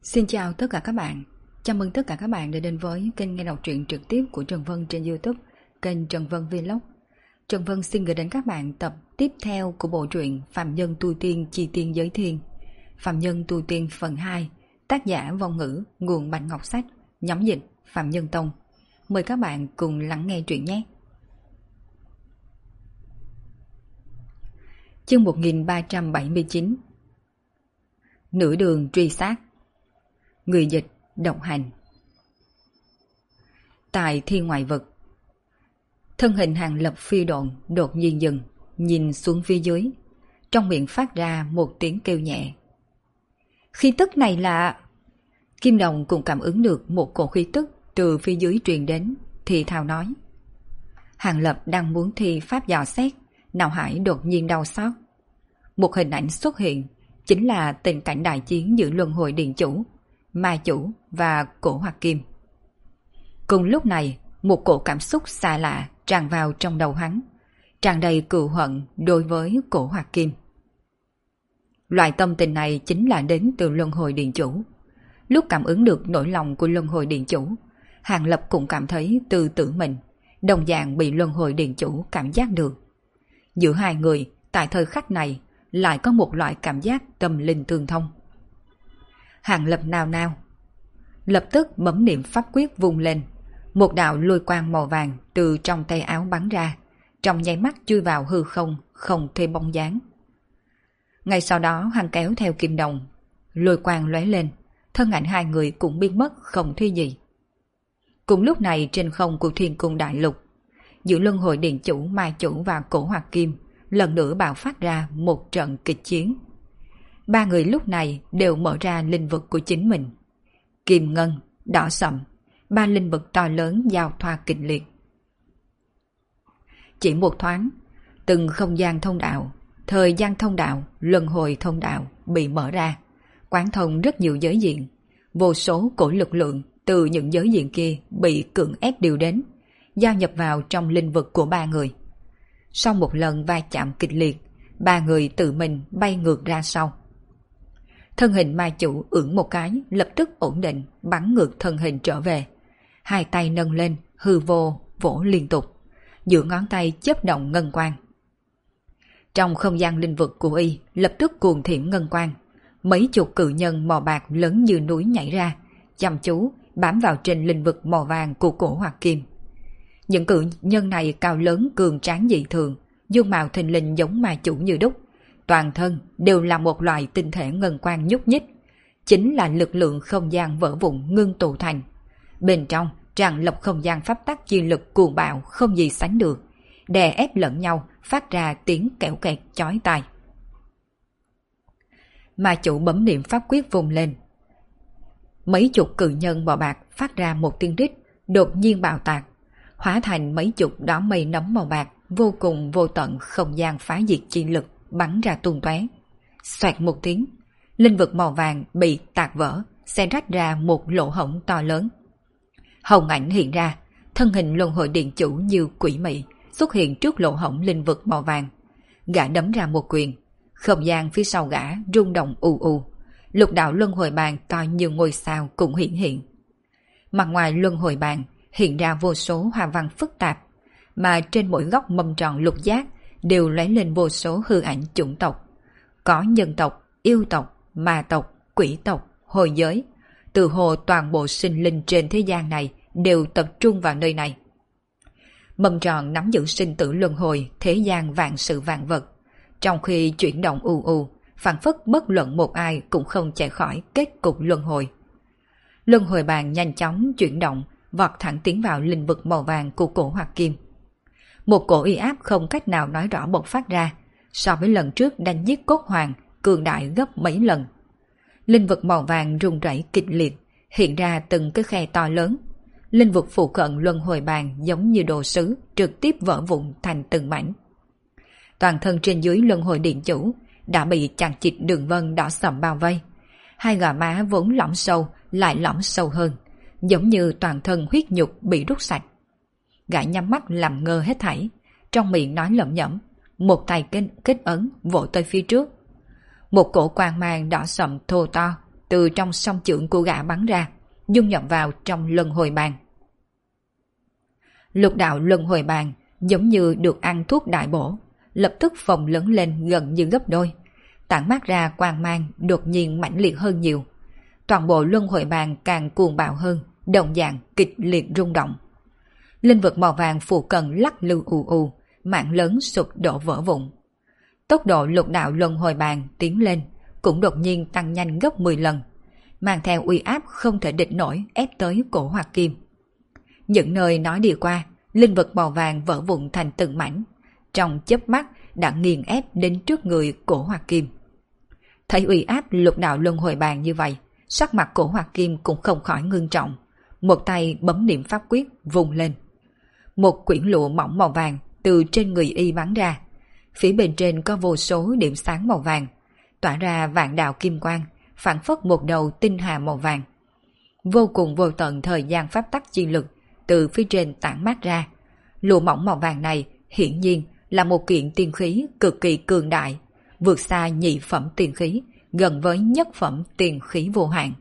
Xin chào tất cả các bạn. Chào mừng tất cả các bạn đã đến với kênh nghe đọc truyện trực tiếp của Trần Vân trên YouTube, kênh Trần Vân Vlog. Trần Vân xin gửi đến các bạn tập tiếp theo của bộ truyện Phạm Nhân Tu Tiên Chi Tiên Giới Thiên. Phạm Nhân Tu Tiên phần 2, tác giả Vong Ngữ, nguồn Bạch Ngọc Sách, nhóm dịch Phạm Nhân Tông. Mời các bạn cùng lắng nghe truyện nhé. Chương 1379. Nửa đường truy sát. Người dịch độc hành. Tại thiên ngoại vực, thân hình Hàng Lập phi độn đột nhiên dừng, nhìn xuống phía dưới, trong miệng phát ra một tiếng kêu nhẹ. Khí tức này là... Kim Đồng cũng cảm ứng được một cổ khí tức từ phía dưới truyền đến, thì thào nói. Hàng Lập đang muốn thi pháp dò xét, não hải đột nhiên đau xót. Một hình ảnh xuất hiện, chính là tình cảnh đại chiến giữa Luân Hồi Điện Chủ, Ma Chủ và Cổ Hoặc Kim. Cùng lúc này, một cổ cảm xúc xa lạ tràn vào trong đầu hắn, tràn đầy cừu hận đối với Cổ Hoặc Kim. Loại tâm tình này chính là đến từ Luân Hồi Điện Chủ. Lúc cảm ứng được nỗi lòng của Luân Hồi Điện Chủ, Hàng Lập cũng cảm thấy từ tử mình, đồng dạng bị Luân Hồi Điện Chủ cảm giác được. Giữa hai người, tại thời khắc này, lại có một loại cảm giác tâm linh tương thông. Hàng Lập nao nao, lập tức bấm niệm pháp quyết vung lên, một đạo lôi quang màu vàng từ trong tay áo bắn ra, trong nháy mắt chui vào hư không, không thấy bóng dáng. Ngay sau đó hắn kéo theo Kim Đồng, lôi quang lóe lên, thân ảnh hai người cũng biến mất không thấy gì. Cùng lúc này trên không của Thiên Cung Đại Lục, giữa Luân Hồi Điện Chủ, Ma Chủ và Cổ Hoặc Kim lần nữa bạo phát ra một trận kịch chiến. Ba người lúc này đều mở ra linh vực của chính mình. Kim ngân, đỏ sậm, ba linh vực to lớn giao thoa kịch liệt. Chỉ một thoáng, từng không gian thông đạo, thời gian thông đạo, luân hồi thông đạo bị mở ra, quán thông rất nhiều giới diện. Vô số cổ lực lượng từ những giới diện kia bị cưỡng ép điều đến, giao nhập vào trong linh vực của ba người. Sau một lần va chạm kịch liệt, ba người tự mình bay ngược ra sau. Thân hình Ma Chủ ưỡn một cái, lập tức ổn định, bắn ngược thân hình trở về. Hai tay nâng lên, hư vô, vỗ liên tục. Giữa ngón tay chớp động ngân quang. Trong không gian linh vực của y, lập tức cuồng thiểm ngân quang. Mấy chục cự nhân màu bạc lớn như núi nhảy ra, chăm chú, bám vào trên linh vực màu vàng của Cổ Hoặc Kim. Những cự nhân này cao lớn cường tráng dị thường, dung mạo thình lình giống Ma Chủ như đúc. Toàn thân đều là một loại tinh thể ngân quang nhúc nhích, chính là lực lượng không gian vỡ vụn ngưng tụ thành. Bên trong tràn lập không gian pháp tắc chi lực cuồng bạo không gì sánh được, đè ép lẫn nhau phát ra tiếng kẽo kẹt chói tai. Ma Chủ bấm niệm pháp quyết vùng lên. Mấy chục cự nhân bò bạc phát ra một tiếng rít, đột nhiên bạo tạc, hóa thành mấy chục đám mây nấm màu bạc vô cùng vô tận không gian phá diệt chi lực bắn ra tung tóe. Xoẹt một tiếng, linh vực màu vàng bị tạc vỡ, xé rách ra một lỗ hổng to lớn. Hồng ảnh hiện ra, thân hình Luân Hồi Điện Chủ như quỷ mị xuất hiện trước lỗ hổng linh vực màu vàng. Gã đấm ra một quyền, không gian phía sau gã rung động ù ù. Lục đạo luân hồi bàn to như ngôi sao cũng hiện. Mặt ngoài luân hồi bàn hiện ra vô số hoa văn phức tạp, mà trên mỗi góc mâm tròn lục giác đều lóe lên vô số hư ảnh chủng tộc. Có nhân tộc, yêu tộc, ma tộc, quỷ tộc, hồi giới. Từ hồ toàn bộ sinh linh trên thế gian này đều tập trung vào nơi này. Mâm tròn nắm giữ sinh tử luân hồi, thế gian vạn sự vạn vật. Trong khi chuyển động ù ù, phảng phất bất luận một ai cũng không chạy khỏi kết cục luân hồi. Luân hồi bàn nhanh chóng chuyển động, vọt thẳng tiến vào linh vực màu vàng của Cổ Hoặc Kim. Một cổ uy áp không cách nào nói rõ bộc phát ra, so với lần trước đánh giết Cốt Hoàng, cường đại gấp mấy lần. Linh vực màu vàng rung rẩy kịch liệt, hiện ra từng cái khe to lớn. Linh vực phụ cận luân hồi bàn giống như đồ sứ, trực tiếp vỡ vụn thành từng mảnh. Toàn thân trên dưới Luân Hồi Điện Chủ đã bị chằng chịt đường vân đỏ sậm bao vây. Hai gò má vốn lõm sâu lại lõm sâu hơn, giống như toàn thân huyết nhục bị rút sạch. Gã nhắm mắt làm ngơ hết thảy, trong miệng nói lẩm nhẩm, một tay kết ấn vỗ tới phía trước. Một cổ quang mang đỏ sậm thô to từ trong song chưởng của gã bắn ra, dung nhập vào trong luân hồi bàn. Lục đạo luân hồi bàn giống như được ăn thuốc đại bổ, lập tức phồng lớn lên gần như gấp đôi, tản mát ra quang mang đột nhiên mãnh liệt hơn nhiều. Toàn bộ luân hồi bàn càng cuồng bạo hơn, đồng dạng kịch liệt rung động. Linh vật màu vàng phụ cận lắc lư ù ù, mảng lớn sụp đổ vỡ vụn. Tốc độ lục đạo luân hồi bàn tiến lên cũng đột nhiên tăng nhanh gấp 10 lần, mang theo uy áp không thể địch nổi ép tới cổ Hoặc Kim. Những nơi nó đi qua, linh vật màu vàng vỡ vụn thành từng mảnh, trong chớp mắt đã nghiền ép đến trước người cổ Hoặc Kim. Thấy uy áp lục đạo luân hồi bàn như vậy, sắc mặt cổ Hoặc Kim cũng không khỏi ngưng trọng, một tay bấm niệm pháp quyết vùng lên. Một quyển lụa mỏng màu vàng từ trên người y bắn ra, phía bên trên có vô số điểm sáng màu vàng, tỏa ra vạn đạo kim quang, phảng phất một đầu tinh hà màu vàng. Vô cùng vô tận thời gian pháp tắc chi lực từ phía trên tản mát ra. Lụa mỏng màu vàng này hiển nhiên là một kiện tiên khí cực kỳ cường đại, vượt xa nhị phẩm tiên khí, gần với nhất phẩm tiên khí vô hạn.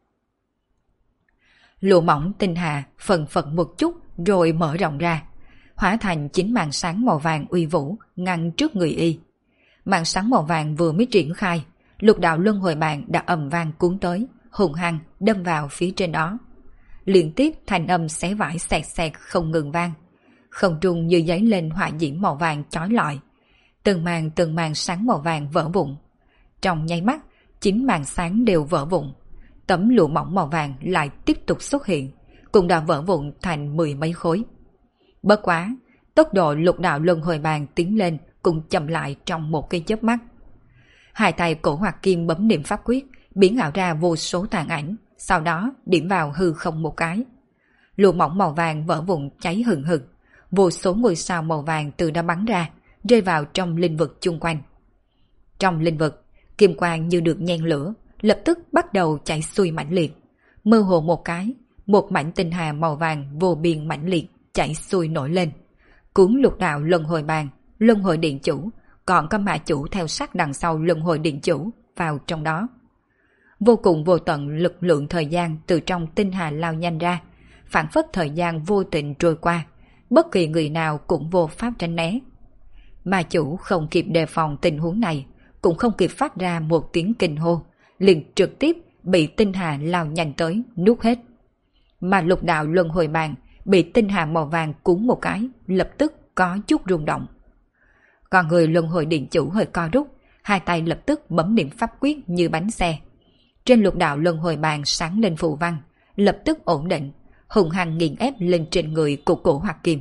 Lụa mỏng tinh hà phần phật một chút rồi mở rộng ra, hóa thành 9 màn sáng màu vàng uy vũ ngăn trước người y. Màn sáng màu vàng vừa mới triển khai, lục đạo luân hồi bàn đã ầm vang cuốn tới, hùng hăng đâm vào phía trên đó. Liên tiếp thanh âm xé vải xẹt xẹt không ngừng vang, không trung như giấy lên hỏa diễm màu vàng chói lọi. Từng màn sáng màu vàng vỡ vụn. Trong nháy mắt, 9 màn sáng đều vỡ vụn. Tấm lụa mỏng màu vàng lại tiếp tục xuất hiện, cũng đã vỡ vụn thành 10 mấy khối. Bất quá, tốc độ lục đạo luân hồi bàn tiến lên cũng chậm lại trong một cái chớp mắt. Hai tay cổ Hoặc Kim bấm niệm pháp quyết, biến ảo ra vô số tàn ảnh, sau đó điểm vào hư không một cái. Lụa mỏng màu vàng vỡ vụn cháy hừng hực, vô số ngôi sao màu vàng từ đó bắn ra, rơi vào trong linh vực chung quanh. Trong linh vực, kim quang như được nhen lửa, lập tức bắt đầu chạy xuôi mãnh liệt. Mơ hồ một cái, một mảnh tinh hà màu vàng vô biên mãnh liệt chạy xuôi nổi lên, cuốn lục đạo luân hồi bàn, luân hồi điện chủ, còn có mã chủ theo sát đằng sau luân hồi điện chủ vào trong đó. Vô cùng vô tận lực lượng thời gian từ trong tinh hà lao nhanh ra, phản phất thời gian vô tình trôi qua, bất kỳ người nào cũng vô pháp tránh né. Mã chủ không kịp đề phòng tình huống này, cũng không kịp phát ra một tiếng kinh hô, liền trực tiếp bị tinh hà lao nhanh tới nuốt hết. Mà lục đạo luân hồi bàn bị tinh hà màu vàng cuốn một cái, lập tức có chút rung động. Còn người luân hồi điện chủ hơi co rút, hai tay lập tức bấm niệm pháp quyết như bánh xe. Trên lục đạo luân hồi bàn sáng lên phù văn, lập tức ổn định, hùng hăng nghiền ép lên trên người của cổ Hoặc Kim.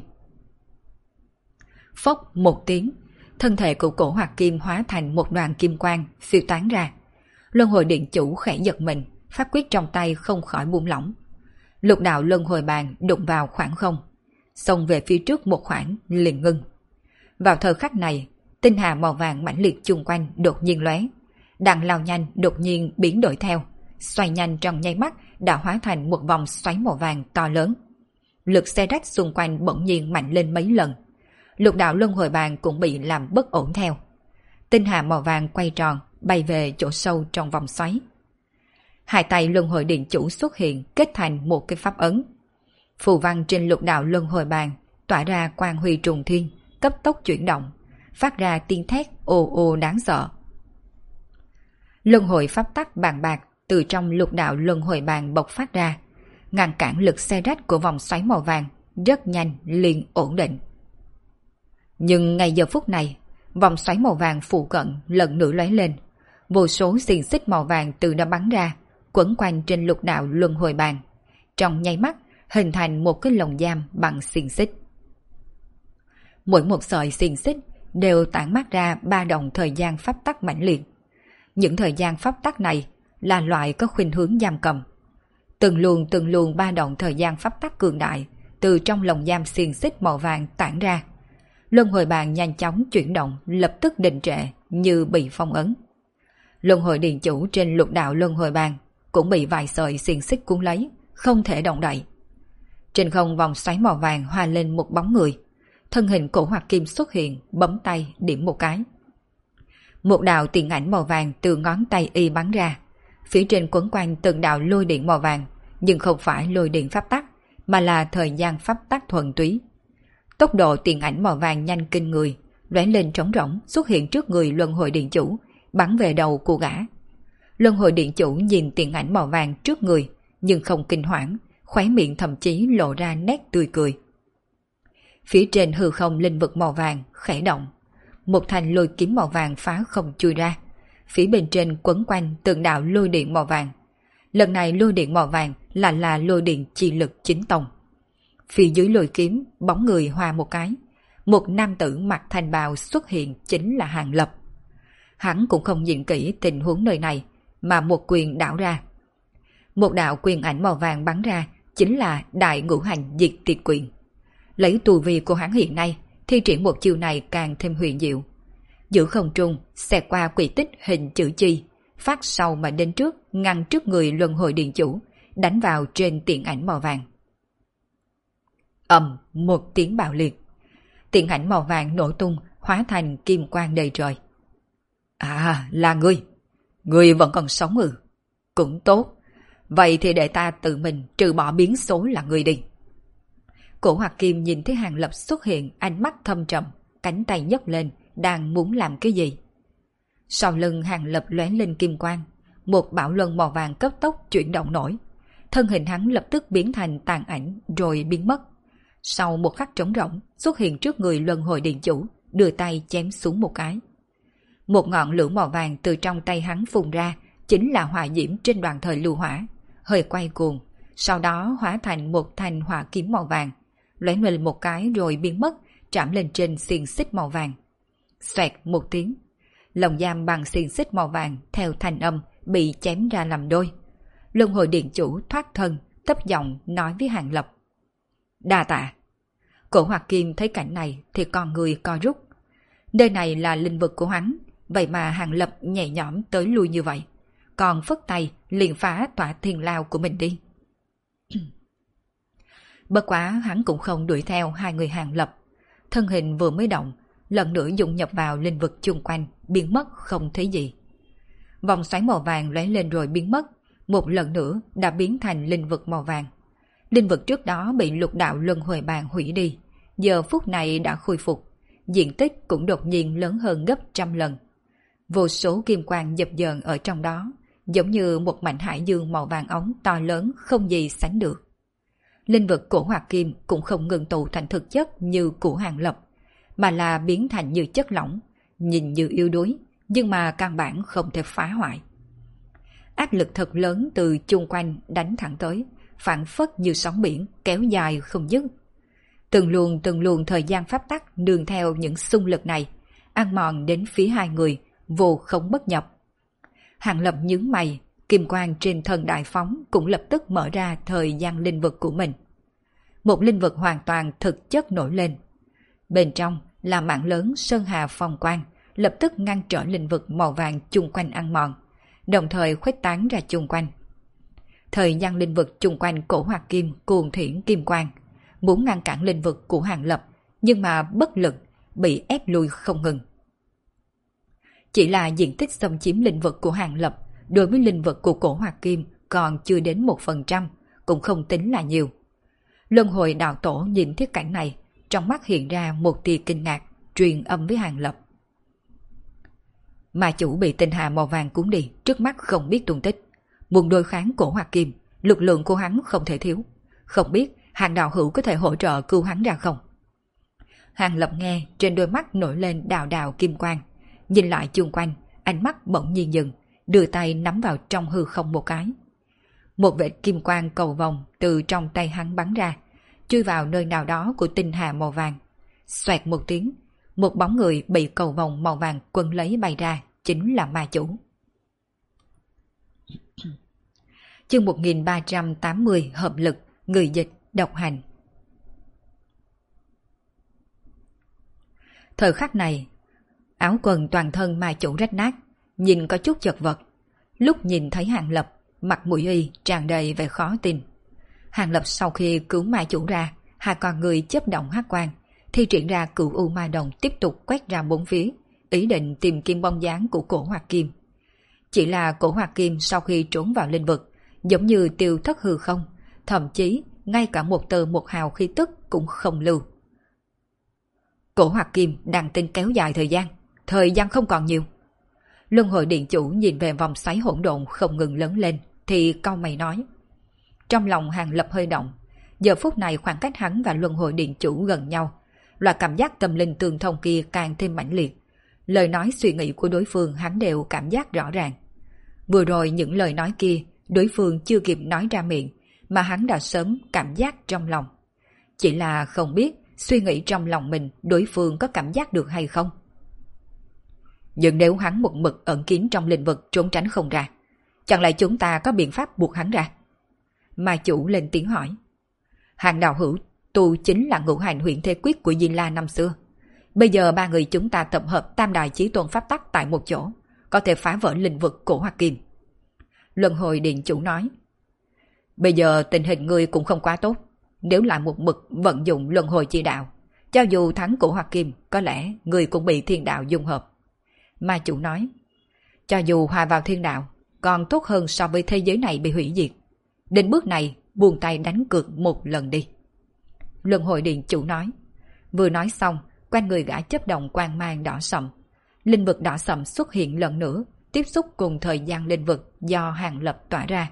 Phốc một tiếng, thân thể của cổ Hoặc Kim hóa thành một đoàn kim quang phiêu tán ra. Luân hồi điện chủ khẽ giật mình, pháp quyết trong tay không khỏi buông lỏng. Lục đạo luân hồi bàn đụng vào khoảng không, xông về phía trước một khoảng liền ngưng. Vào thời khắc này, tinh hà màu vàng mãnh liệt chung quanh đột nhiên lóe, đang lao nhanh đột nhiên biến đổi theo, xoay nhanh trong nháy mắt đã hóa thành một vòng xoáy màu vàng to lớn. Lực xe rách xung quanh bỗng nhiên mạnh lên mấy lần, lục đạo luân hồi bàn cũng bị làm bất ổn theo. Tinh hà màu vàng quay tròn bay về chỗ sâu trong vòng xoáy. Hai tay luân hồi điện chủ xuất hiện kết thành một cái pháp ấn. Phù văn trên lục đạo luân hồi bàn tỏa ra quang huy trùng thiên, cấp tốc chuyển động, phát ra tiếng thét ồ ồ đáng sợ. Luân hồi pháp tắc bàn bạc từ trong lục đạo luân hồi bàn bộc phát ra, ngăn cản lực xe rách của vòng xoáy màu vàng, rất nhanh liền ổn định. Nhưng ngay giờ phút này, vòng xoáy màu vàng phụ cận lần nữa lóe lên, vô số xiềng xích màu vàng từ đó bắn ra, quấn quanh trên lục đạo luân hồi bàn, trong nháy mắt hình thành một cái lồng giam bằng xiềng xích. Mỗi một sợi xiềng xích đều tản mát ra ba động thời gian pháp tắc mãnh liệt. Những thời gian pháp tắc này là loại có khuynh hướng giam cầm. Từng luồng ba động thời gian pháp tắc cường đại từ trong lồng giam xiềng xích màu vàng tản ra. Luân hồi bàn nhanh chóng chuyển động, lập tức đình trệ như bị phong ấn. Luân hồi điện chủ trên lục đạo luân hồi bàn cũng bị vài sợi xiềng xích cuốn lấy, không thể động đậy. Trên không vòng xoáy màu vàng hòa lên một bóng người, thân hình cổ Hoặc Kim xuất hiện, bấm tay điểm một cái. Một đạo tiền ảnh màu vàng từ ngón tay y bắn ra, Phía trên quấn quanh từng đạo lôi điện màu vàng, nhưng không phải lôi điện pháp tắc, mà là thời gian pháp tắc thuần túy. Tốc độ tiền ảnh màu vàng nhanh kinh người, lóe lên trống rỗng xuất hiện trước người luân hồi điện chủ, bắn về đầu của gã. Luân hồi điện chủ nhìn tiền ảnh màu vàng trước người, nhưng không kinh hoảng, khóe miệng thậm chí lộ ra nét tươi cười. Phía trên hư không linh vực màu vàng khẽ động, một thanh lôi kiếm màu vàng phá không chui ra. Phía bên trên quấn quanh từng đạo lôi điện màu vàng. Lần này lôi điện màu vàng là lôi điện chi lực chính tông. Phía dưới lôi kiếm bóng người hòa một cái, một nam tử mặc thanh bào xuất hiện chính là Hàng Lập. Hắn cũng không nhìn kỹ tình huống nơi này, mà một quyền đảo ra. Một đạo quyền ảnh màu vàng bắn ra chính là Đại Ngũ Hành Diệt Tiệt Quyền. Lấy tu vi của hắn hiện nay, thi triển một chiêu này càng thêm huyền diệu. Giữa không trung xẹt qua quỹ tích hình chữ chi, phát sau mà đến trước, ngăn trước người luân hồi điện chủ, đánh vào trên tiền ảnh màu vàng. Ầm một tiếng bạo liệt, tiền ảnh màu vàng nổ tung, hóa thành kim quang đầy trời. À, là ngươi. Ngươi vẫn còn sống ư? Cũng tốt. Vậy thì để ta tự mình trừ bỏ biến số là ngươi đi. Cổ Hoặc Kim nhìn thấy Hàng Lập xuất hiện, ánh mắt thâm trầm, cánh tay nhấc lên, đang muốn làm cái gì. Sau lưng Hàng Lập lóe lên kim quang, một bảo luân màu vàng cấp tốc chuyển động nổi. Thân hình hắn lập tức biến thành tàn ảnh rồi biến mất. Sau một khắc trống rỗng, xuất hiện trước người luân hồi điện chủ, đưa tay chém xuống một cái. Một ngọn lửa màu vàng từ trong tay hắn phun ra, chính là hỏa diễm trên đoàn thời lưu hỏa, hơi quay cuồng, sau đó hóa thành một thanh hỏa kiếm màu vàng, lóe lên một cái rồi biến mất, chạm lên trên xiềng xích màu vàng. Xoẹt một tiếng, lồng giam bằng xiềng xích màu vàng theo thanh âm bị chém ra làm đôi. Luân hồi điện chủ thoát thân, thấp giọng nói với Hàng Lập: Đa tạ. Cổ Hoặc Kim thấy cảnh này thì con người co rút. Nơi này là linh vực của hắn, vậy mà Hàng Lập nhẹ nhõm tới lui như vậy, còn phất tay liền phá tỏa thiên lao của mình đi. Bất quá hắn cũng không đuổi theo hai người Hàng Lập, thân hình vừa mới động, lần nữa dung nhập vào linh vực chung quanh, biến mất không thấy gì. Vòng xoáy màu vàng lóe lên rồi biến mất, một lần nữa đã biến thành linh vực màu vàng. Linh vực trước đó bị lục đạo luân hồi bàn hủy đi, giờ phút này đã khôi phục, diện tích cũng đột nhiên lớn hơn gấp 100 lần. Vô số kim quang dập dờn ở trong đó, giống như một mảnh hải dương màu vàng óng to lớn không gì sánh được. Linh vực của Hoặc Kim cũng không ngừng tụ thành thực chất như của Hàng Lập, mà là biến thành như chất lỏng, nhìn như yếu đuối, nhưng mà căn bản không thể phá hoại. Áp lực thật lớn từ chung quanh đánh thẳng tới, phảng phất như sóng biển kéo dài không dứt. Từng luồng thời gian pháp tắc nương theo những xung lực này, ăn mòn đến phía hai người, vô không bất nhập. Hàng Lập nhướng mày, kim quang trên thân đại phóng cũng lập tức mở ra thời gian linh vực của mình. Một linh vực hoàn toàn thực chất nổi lên. Bên trong là mạng lớn sơn hà phong quang, lập tức ngăn trở linh vực màu vàng chung quanh ăn mòn, đồng thời khuếch tán ra chung quanh. Thời gian linh vực chung quanh cổ Hoặc Kim cuồng thiển kim quang, muốn ngăn cản linh vực của Hàng Lập, nhưng mà bất lực, bị ép lui không ngừng. Chỉ là diện tích xâm chiếm linh vực của Hàng Lập đối với linh vực của cổ Hoặc Kim còn chưa đến 1%, cũng không tính là nhiều. Luân hồi đạo tổ nhìn thấy cảnh này, trong mắt hiện ra một tia kinh ngạc, truyền âm với Hàng Lập: Mà chủ bị tinh hà màu vàng cuốn đi, trước mắt không biết tung tích. Muốn đối kháng cổ Hoặc Kim, lực lượng của hắn không thể thiếu. Không biết Hàng đạo hữu có thể hỗ trợ cứu hắn ra không? Hàng Lập nghe, trên đôi mắt nổi lên đạo đạo kim quang, nhìn lại chung quanh, ánh mắt bỗng nhiên dừng, đưa tay nắm vào trong hư không một cái. Một vệt kim quang cầu vòng từ trong tay hắn bắn ra, chui vào nơi nào đó của tinh hà màu vàng. Xoẹt một tiếng, một bóng người bị cầu vòng màu vàng quấn lấy bay ra, chính là ma chủ. Chương 1380 hợp lực, người dịch, độc hành. Thời khắc này, áo quần toàn thân ma chủ rách nát, nhìn có chút chật vật. Lúc nhìn thấy Hàng Lập, mặt mũi y tràn đầy vẻ khó tin. Hàng Lập sau khi cứu ma chủ ra, hai con người chớp động hắc quang, thi triển ra cửu u ma đồng tiếp tục quét ra bốn phía, ý định tìm kiếm bóng dáng của cổ Hoặc Kim. Chỉ là cổ Hoạt Kim sau khi trốn vào linh vực, giống như tiêu thất hư không, thậm chí ngay cả một tơ một hào khí tức cũng không lưu. Cổ Hoạt Kim đang tính kéo dài thời gian không còn nhiều. Luân hồi điện chủ nhìn về vòng xoáy hỗn độn không ngừng lớn lên, thì cau mày nói. Trong lòng Hàng Lập hơi động, giờ phút này khoảng cách hắn và luân hồi điện chủ gần nhau, loại cảm giác tâm linh tương thông kia càng thêm mãnh liệt. Lời nói suy nghĩ của đối phương hắn đều cảm giác rõ ràng. Vừa rồi những lời nói kia, đối phương chưa kịp nói ra miệng, mà hắn đã sớm cảm giác trong lòng. Chỉ là không biết suy nghĩ trong lòng mình đối phương có cảm giác được hay không. Nhưng nếu hắn một mực ẩn kín trong lĩnh vực trốn tránh không ra, chẳng lẽ chúng ta có biện pháp buộc hắn ra? Ma chủ lên tiếng hỏi. Hàng đạo hữu, tu chính là ngũ hành huyện thế quyết của Diên La năm xưa. Bây giờ ba người chúng ta tập hợp tam đại chí tôn pháp tắc tại một chỗ, có thể phá vỡ lĩnh vực cổ Hoạt Kim. Luân hồi điện chủ nói. Bây giờ tình hình ngươi cũng không quá tốt. Nếu lại một mực vận dụng luân hồi chi đạo, cho dù thắng cổ Hoạt Kim, có lẽ ngươi cũng bị thiên đạo dung hợp. Ma chủ nói. Cho dù hòa vào thiên đạo, còn tốt hơn so với thế giới này bị hủy diệt. Đến bước này, buông tay đánh cược một lần đi. Luân hồi điện chủ nói. Vừa nói xong, quanh người gã chớp động quang mang đỏ sậm. Linh vực đỏ sậm xuất hiện lần nữa, tiếp xúc cùng thời gian linh vực do Hàng Lập tỏa ra.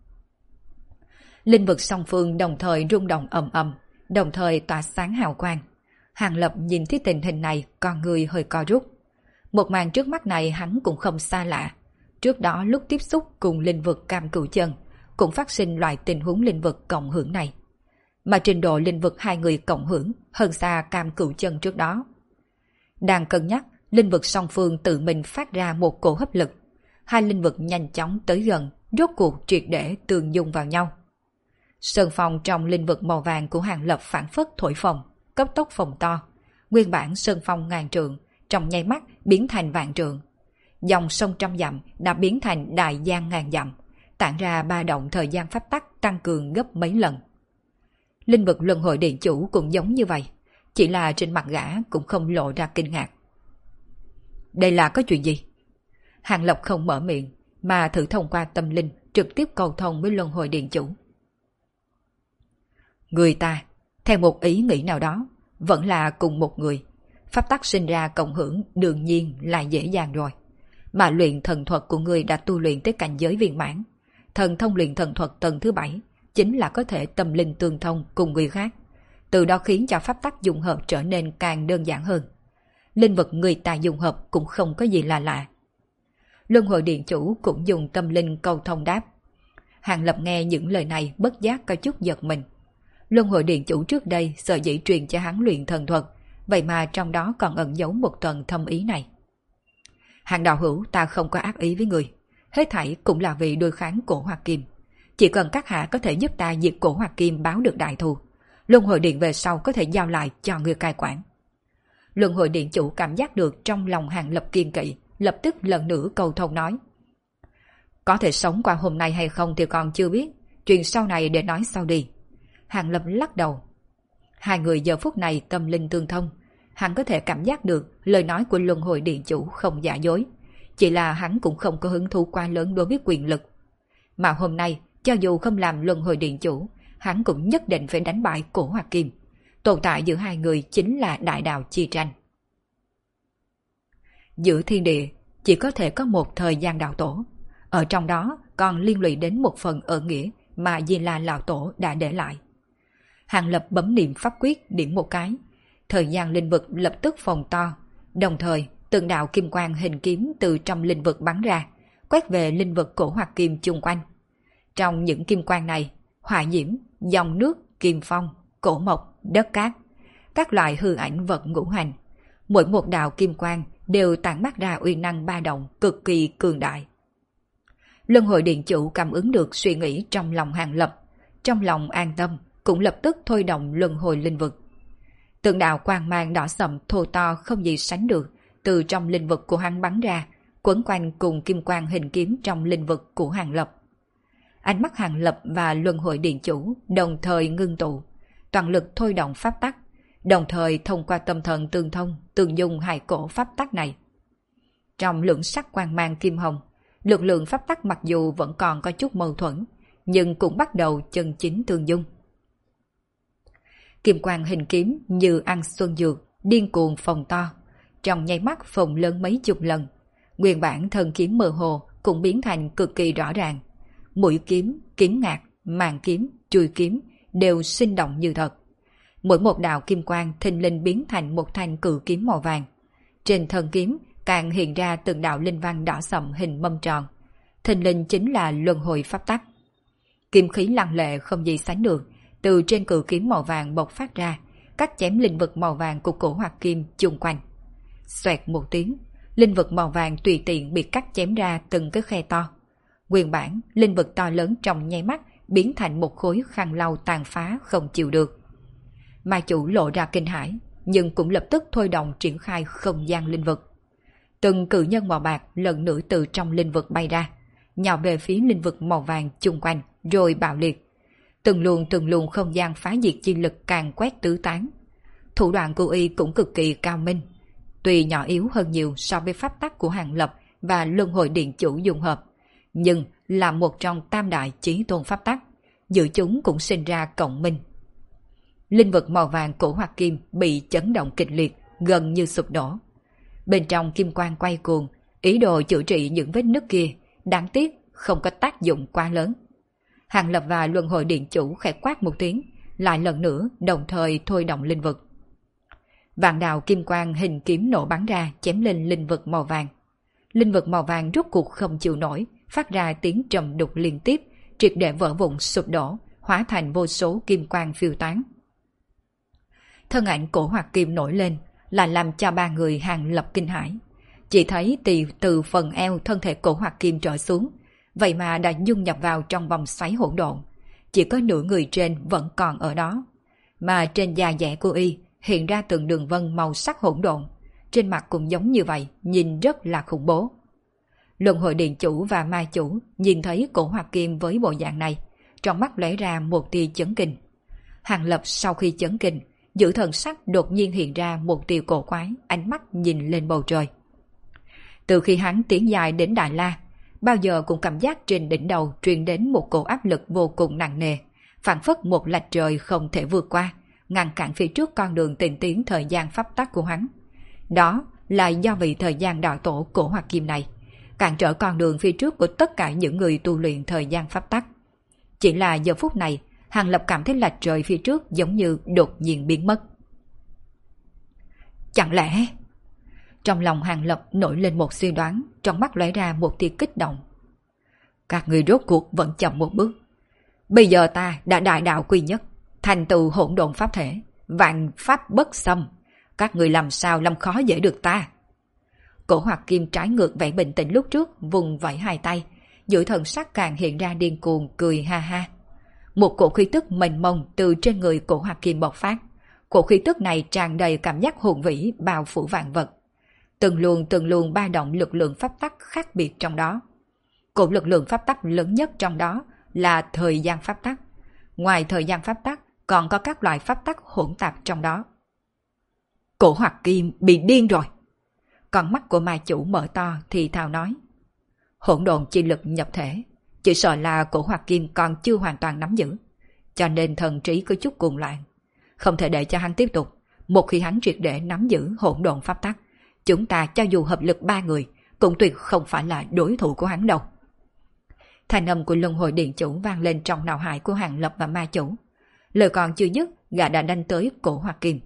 Linh vực song phương đồng thời rung động ầm ầm, đồng thời tỏa sáng hào quang. Hàng Lập nhìn thấy tình hình này, con người hơi co rút. Một màn trước mắt này hắn cũng không xa lạ. Trước đó lúc tiếp xúc cùng linh vực Cam Cửu Chân, cũng phát sinh loại tình huống linh vực cộng hưởng này. Mà trình độ linh vực hai người cộng hưởng hơn xa Cam Cửu Chân trước đó. Đang cân nhắc, linh vực song phương tự mình phát ra một cổ hấp lực. Hai linh vực nhanh chóng tới gần, rốt cuộc triệt để tương dung vào nhau. Sơn phong trong linh vực màu vàng của Hàng Lập phản phất thổi phồng, cấp tốc phồng to. Nguyên bản sơn phong ngàn trượng, trong nháy mắt biến thành vạn trượng. Dòng sông trăm dặm đã biến thành đại giang ngàn dặm, tản ra ba động thời gian pháp tắc tăng cường gấp mấy lần. Linh vực luân hồi điện chủ cũng giống như vậy, chỉ là trên mặt gã cũng không lộ ra kinh ngạc. Đây là có chuyện gì? Hàng Lập không mở miệng, mà thử thông qua tâm linh trực tiếp cầu thông với luân hồi điện chủ. Người ta, theo một ý nghĩ nào đó, vẫn là cùng một người. Pháp tắc sinh ra cộng hưởng đương nhiên là dễ dàng rồi. Mà luyện thần thuật của người đã tu luyện tới cảnh giới viên mãn. Thần thông luyện thần thuật tầng thứ 7 chính là có thể tâm linh tương thông cùng người khác. Từ đó khiến cho pháp tắc dung hợp trở nên càng đơn giản hơn. Linh vật người ta dung hợp cũng không có gì là lạ. Luân hồi điện chủ cũng dùng tâm linh câu thông đáp. Hàng Lập nghe những lời này bất giác có chút giật mình. Luân hồi điện chủ trước đây sợ dĩ truyền cho hắn luyện thần thuật, vậy mà trong đó còn ẩn giấu một tầng thâm ý này. Hàng đạo hữu, ta không có ác ý với người, hết thảy cũng là vì đối kháng cổ Hoạt Kim. Chỉ cần các hạ có thể giúp ta diệt cổ Hoạt Kim báo được đại thù, luân hồi điện về sau có thể giao lại cho người cai quản. Luân hồi điện chủ cảm giác được trong lòng Hàng Lập kiên kỵ, lập tức lần nữa cầu thông nói. Có thể sống qua hôm nay hay không thì còn chưa biết, chuyện sau này để nói sau đi. Hàng Lập lắc đầu. Hai người giờ phút này tâm linh tương thông, hắn có thể cảm giác được lời nói của luân hồi điện chủ không giả dối. Chỉ là hắn cũng không có hứng thú quá lớn đối với quyền lực. Mà hôm nay, cho dù không làm luân hồi điện chủ, hắn cũng nhất định phải đánh bại cổ Hoạt Kim. Tồn tại giữa hai người chính là đại đạo chi tranh. Giữa thiên địa chỉ có thể có một thời gian đạo tổ. Ở trong đó còn liên lụy đến một phần ẩn nghĩa mà Diên La lão tổ đã để lại. Hàng Lập bấm niệm pháp quyết điểm một cái, thời gian linh vực lập tức phồng to, đồng thời từng đạo kim quang hình kiếm từ trong linh vực bắn ra, quét về linh vực cổ Hoạt Kim chung quanh. Trong những kim quang này, hỏa diễm, dòng nước, kim phong, cổ mộc, đất cát, các loại hư ảnh vật ngũ hành, mỗi một đạo kim quang đều tản mát ra uy năng ba động cực kỳ cường đại. Luân hồi điện chủ cảm ứng được suy nghĩ trong lòng Hàng Lập, trong lòng an tâm, cũng lập tức thôi động luân hồi linh vực. Từng đạo quang mang đỏ sậm thô to không gì sánh được từ trong linh vực của hắn bắn ra, quấn quanh cùng kim quang hình kiếm trong linh vực của Hàng Lập. Ánh mắt Hàng Lập và luân hồi điện chủ đồng thời ngưng tụ, toàn lực thôi động pháp tắc, đồng thời thông qua tâm thần tương thông, tương dung hai cổ pháp tắc này. Trong lưỡng sắc quang mang kim hồng, lực lượng pháp tắc mặc dù vẫn còn có chút mâu thuẫn, nhưng cũng bắt đầu chân chính tương dung. Kim quang hình kiếm như ăn xuân dược, điên cuồng phồng to, trong nháy mắt phồng lớn mấy chục lần. Nguyên bản thân kiếm mơ hồ cũng biến thành cực kỳ rõ ràng. Mũi kiếm, kiếm ngạc, màn kiếm, chuôi kiếm đều sinh động như thật. Mỗi một đạo kim quang thình lình biến thành một thanh cự kiếm màu vàng. Trên thân kiếm càng hiện ra từng đạo linh văn đỏ sậm hình mâm tròn. Thình lình chính là luân hồi pháp tắc. Kim khí lăng lệ không gì sánh được, từ trên cự kiếm màu vàng bộc phát ra, cắt chém linh vực màu vàng của cổ hoạt kim chung quanh. Xoẹt một tiếng, linh vực màu vàng tùy tiện bị cắt chém ra từng cái khe to. Nguyên bản, linh vực to lớn trong nháy mắt biến thành một khối khăn lau tàn phá không chịu được. Ma chủ lộ ra kinh hãi, nhưng cũng lập tức thôi động triển khai không gian linh vực. Từng cự nhân màu bạc lần nữa từ trong linh vực bay ra, nhào về phía linh vực màu vàng chung quanh, rồi bạo liệt. Từng luồng không gian phá diệt chi lực càng quét tứ tán. Thủ đoạn của y cũng cực kỳ cao minh, tuy nhỏ yếu hơn nhiều so với pháp tắc của Hàng Lập và luân hồi điện chủ dung hợp, nhưng là một trong tam đại chí tôn pháp tắc, giữa chúng cũng sinh ra cộng minh. Linh vực màu vàng cổ hoạt kim bị chấn động kịch liệt, gần như sụp đổ. Bên trong kim quang quay cuồng, ý đồ chữa trị những vết nứt kia, đáng tiếc không có tác dụng quá lớn. Hàng Lập và luân hồi điện chủ khẽ quát một tiếng, lại lần nữa đồng thời thôi động linh vực. Vạn đạo kim quang hình kiếm nổ bắn ra chém lên linh vực màu vàng. Linh vực màu vàng rốt cuộc không chịu nổi, phát ra tiếng trầm đục liên tiếp, triệt để vỡ vụn sụp đổ, hóa thành vô số kim quang phiêu tán. Thân ảnh cổ hoạt kim nổi lên, là làm cho ba người Hàng Lập kinh hãi. Chỉ thấy từ phần eo thân thể cổ hoạt kim trở xuống, vậy mà đã dung nhập vào trong vòng xoáy hỗn độn. Chỉ có nửa người trên vẫn còn ở đó, mà trên da dẻ của y hiện ra từng đường vân màu sắc hỗn độn, trên mặt cũng giống như vậy, nhìn rất là khủng bố. Luân hồi điện chủ và ma chủ nhìn thấy cổ hoạt kim với bộ dạng này, trong mắt lóe ra một tia chấn kinh. Hàng Lập sau khi chấn kinh, giữ thần sắc đột nhiên hiện ra một tia cổ quái, ánh mắt nhìn lên bầu trời. Từ khi hắn tiến dài đến Đại La, bao giờ cũng cảm giác trên đỉnh đầu truyền đến một cổ áp lực vô cùng nặng nề, phảng phất một lạch trời không thể vượt qua, ngăn cản phía trước con đường tiến tiến thời gian pháp tắc của hắn. Đó là do vị thời gian đạo tổ cổ hoạt kim này cản trở con đường phía trước của tất cả những người tu luyện thời gian pháp tắc. Chỉ là giờ phút này, Hàng Lập cảm thấy lạch trời phía trước giống như đột nhiên biến mất. Chẳng lẽ... Trong lòng Hàng Lập nổi lên một suy đoán, trong mắt lóe ra một tia kích động. Các người rốt cuộc vẫn chậm một bước. Bây giờ ta đã đại đạo quy nhất, thành tựu hỗn độn pháp thể, vạn pháp bất xâm. Các người làm sao làm khó dễ được ta? Cổ hoạt kim trái ngược vẻ bình tĩnh lúc trước, vùng vẫy hai tay, giữa thần sắc càng hiện ra điên cuồng cười ha ha. Một cổ khí tức mênh mông từ trên người cổ hoạt kim bộc phát. Cổ khí tức này tràn đầy cảm giác hùng vĩ bao phủ vạn vật. Từng luồng ba động lực lượng pháp tắc khác biệt trong đó. Cổ lực lượng pháp tắc lớn nhất trong đó là thời gian pháp tắc. Ngoài thời gian pháp tắc còn có các loại pháp tắc hỗn tạp trong đó. Cổ hoạt kim bị điên rồi. Con mắt của ma chủ mở to thì thào nói. Hỗn độn chi lực nhập thể, chỉ sợ là cổ hoạt kim còn chưa hoàn toàn nắm giữ, cho nên thần trí có chút cuồng loạn. Không thể để cho hắn tiếp tục. Một khi hắn triệt để nắm giữ hỗn độn pháp tắc, chúng ta cho dù hợp lực 3 người cũng tuyệt không phải là đối thủ của hắn đâu. Thanh âm của luân hồi điện chủ vang lên trong não hải của Hàng Lập và ma chủ. Lời còn chưa dứt, gã đã đánh tới cổ hoạt kim.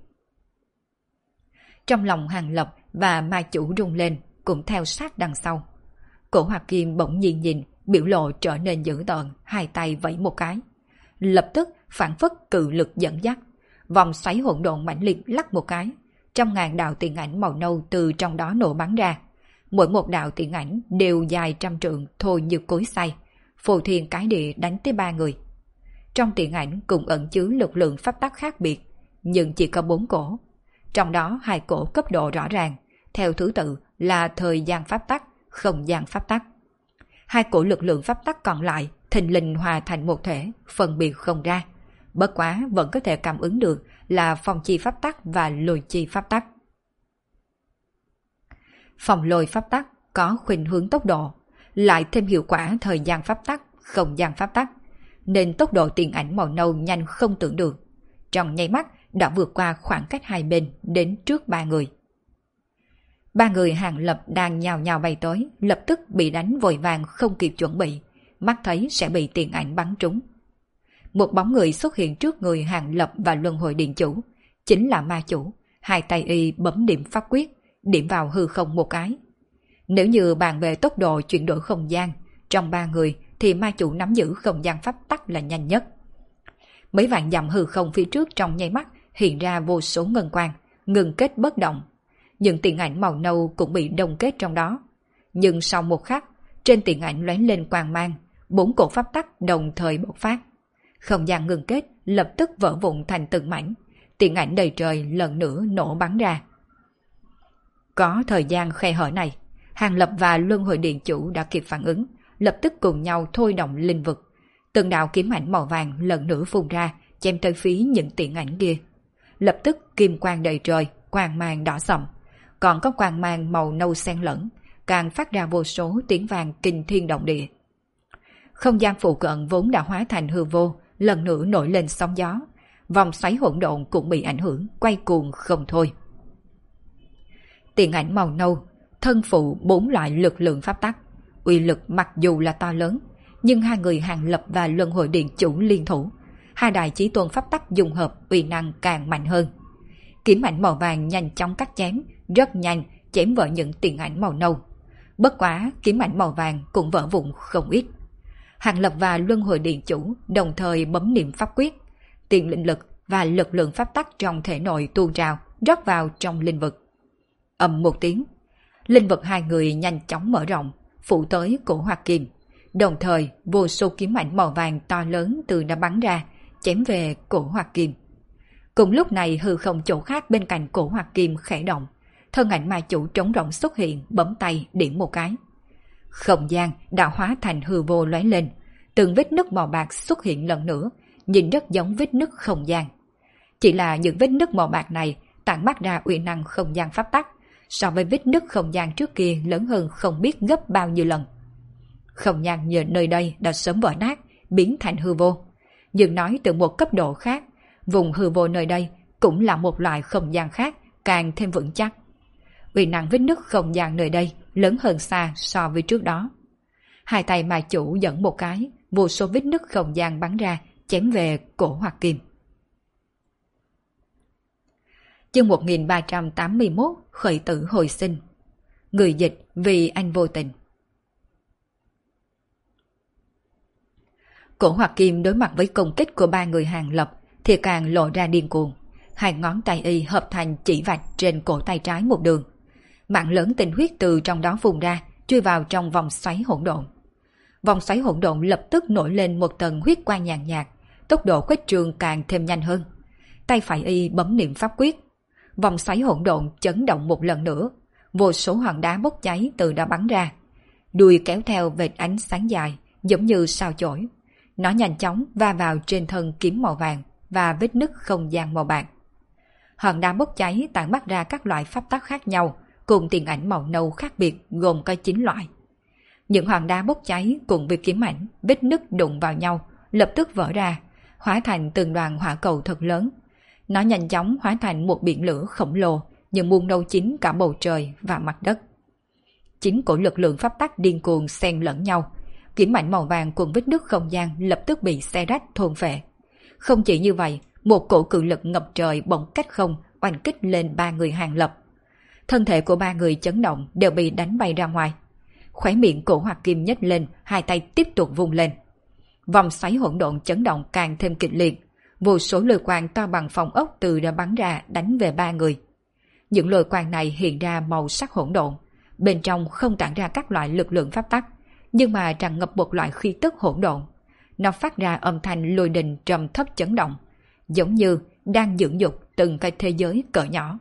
Trong lòng Hàng Lập và ma chủ rung lên, cũng theo sát đằng sau. Cổ hoạt kim bỗng nhiên nhìn, biểu lộ trở nên dữ tợn, hai tay vẫy một cái. Lập tức phản phất cự lực dẫn dắt, vòng xoáy hỗn độn mãnh liệt lắc một cái. Trong ngàn đạo tiền ảnh màu nâu từ trong đó nổ bắn ra. Mỗi một đạo tiền ảnh đều dài trăm trượng thôi như cối xay, phô thiên cái địa đánh tới 3 người. Trong tiền ảnh cũng ẩn chứa lực lượng pháp tắc khác biệt, nhưng chỉ có 4 cổ. Trong đó 2 cổ cấp độ rõ ràng, theo thứ tự là thời gian pháp tắc, không gian pháp tắc. 2 cổ lực lượng pháp tắc còn lại thình lình hòa thành một thể, phân biệt không ra. Bất quá vẫn có thể cảm ứng được là phong chi pháp tắc và lôi chi pháp tắc. Phong lôi pháp tắc có khuynh hướng tốc độ, lại thêm hiệu quả thời gian pháp tắc, không gian pháp tắc, nên tốc độ tiền ảnh màu nâu nhanh không tưởng được. Trong nháy mắt đã vượt qua khoảng cách hai bên đến trước ba người. Ba người Hàng Lập đang nhào nhào bay tới, lập tức bị đánh vội vàng không kịp chuẩn bị, mắt thấy sẽ bị tiền ảnh bắn trúng. Một bóng người xuất hiện trước người Hàng Lập và Luân Hồi Điện Chủ, chính là ma chủ, hai tay y bấm điểm pháp quyết, điểm vào hư không một cái. Nếu như bàn về tốc độ chuyển đổi không gian, trong ba người thì ma chủ nắm giữ không gian pháp tắc là nhanh nhất. Mấy vạn dặm hư không phía trước trong nháy mắt hiện ra vô số ngân quang, ngừng kết bất động. Những tiền ảnh màu nâu cũng bị đông kết trong đó. Nhưng sau một khắc, trên tiền ảnh lóe lên quang mang, 4 cổ pháp tắc đồng thời bộc phát. Không gian ngừng kết lập tức vỡ vụn thành từng mảnh, tiền ảnh đầy trời lần nữa nổ bắn ra. Có thời gian khe hở này, Hàng Lập và Luân Hồi Điện Chủ đã kịp phản ứng, lập tức cùng nhau thôi động linh vực. Từng đạo kiếm ảnh màu vàng lần nữa phun ra, chém tới phía những tiền ảnh kia. Lập tức kim quang đầy trời, quang mang đỏ sậm, còn có quang mang màu nâu xen lẫn, càng phát ra vô số tiếng vàng kinh thiên động địa. Không gian phụ cận vốn đã hóa thành hư vô, lần nữa nổi lên sóng gió, vòng xoáy hỗn độn cũng bị ảnh hưởng, quay cuồng không thôi. Tiền ảnh màu nâu, thân phụ 4 loại lực lượng pháp tắc, uy lực mặc dù là to lớn, nhưng hai người Hàng Lập và Luân Hồi Điện Chủ liên thủ, hai đại chí tôn pháp tắc dung hợp uy năng càng mạnh hơn. Kiếm ảnh màu vàng nhanh chóng cắt chém, rất nhanh chém vỡ những tiền ảnh màu nâu. Bất quá kiếm ảnh màu vàng cũng vỡ vụn không ít. Hàng Lập và Luân Hồi Điện Chủ đồng thời bấm niệm pháp quyết, tiền linh lực và lực lượng pháp tắc trong thể nội tuôn trào rót vào trong linh vực. Ầm một tiếng, linh vực hai người nhanh chóng mở rộng, phủ tới cổ Hoạt Kim. Đồng thời vô số kiếm ảnh màu vàng to lớn từ đã bắn ra, chém về cổ Hoạt Kim. Cùng lúc này hư không chỗ khác bên cạnh cổ Hoạt Kim khẽ động, thân ảnh ma chủ trống rỗng xuất hiện, bấm tay điểm một cái. Không gian đã hóa thành hư vô lóe lên, từng vết nứt màu bạc xuất hiện lần nữa, nhìn rất giống vết nứt không gian. Chỉ là những vết nứt màu bạc này tản mát ra uy năng không gian pháp tắc, so với vết nứt không gian trước kia lớn hơn không biết gấp bao nhiêu lần. Không gian nhờ nơi đây đã sớm vỡ nát, biến thành hư vô. Nhưng nói từ một cấp độ khác, vùng hư vô nơi đây cũng là một loại không gian khác, càng thêm vững chắc. Uy năng vết nứt không gian nơi đây lớn hơn xa so với trước đó. Hai tay ma chủ dẫn một cái, vô số vết nứt không gian bắn ra, chém về cổ Hoạt Kim. Chương 1381 Khởi tử hồi sinh. Người dịch vì anh vô tình. Cổ Hoạt Kim đối mặt với công kích của ba người Hàng Lập thì càng lộ ra điên cuồng. Hai ngón tay y hợp thành chỉ vạch trên cổ tay trái một đường. Mạng lớn tinh huyết từ trong đó phun ra, chui vào trong vòng xoáy hỗn độn. Vòng xoáy hỗn độn lập tức nổi lên một tầng huyết quang nhàn nhạt, tốc độ khuếch trương càng thêm nhanh hơn. Tay phải y bấm niệm pháp quyết. Vòng xoáy hỗn độn chấn động một lần nữa, vô số hòn đá bốc cháy từ đó bắn ra. Đuôi kéo theo vệt ánh sáng dài, giống như sao chổi. Nó nhanh chóng va vào trên thân kiếm màu vàng và vết nứt không gian màu bạc. Hòn đá bốc cháy tản mát ra các loại pháp tắc khác nhau, cùng tiền ảnh màu nâu khác biệt gồm có 9 loại. Những hòn đá bốc cháy cùng với kiếm ảnh, vết nứt đụng vào nhau, lập tức vỡ ra, hóa thành từng đoàn hỏa cầu thật lớn. Nó nhanh chóng hóa thành một biển lửa khổng lồ, như muôn nâu chín cả bầu trời và mặt đất. 9 cổ lực lượng pháp tắc điên cuồng xen lẫn nhau, kiếm ảnh màu vàng cùng vết nứt không gian lập tức bị xé rách thôn phệ. Không chỉ như vậy, một cổ cự lực ngập trời bỗng cách không oanh kích lên ba người Hàng Lập. Thân thể của ba người chấn động đều bị đánh bay ra ngoài. Khóe miệng cổ Hoạt Kim nhếch lên, hai tay tiếp tục vung lên. Vòng xoáy hỗn độn chấn động càng thêm kịch liệt, vô số lôi quang to bằng phòng ốc từ đã bắn ra đánh về ba người. Những lôi quang này hiện ra màu sắc hỗn độn, bên trong không tản ra các loại lực lượng pháp tắc, nhưng mà tràn ngập một loại khí tức hỗn độn. Nó phát ra âm thanh lôi đình trầm thấp chấn động, giống như đang dưỡng dục từng cái thế giới cỡ nhỏ.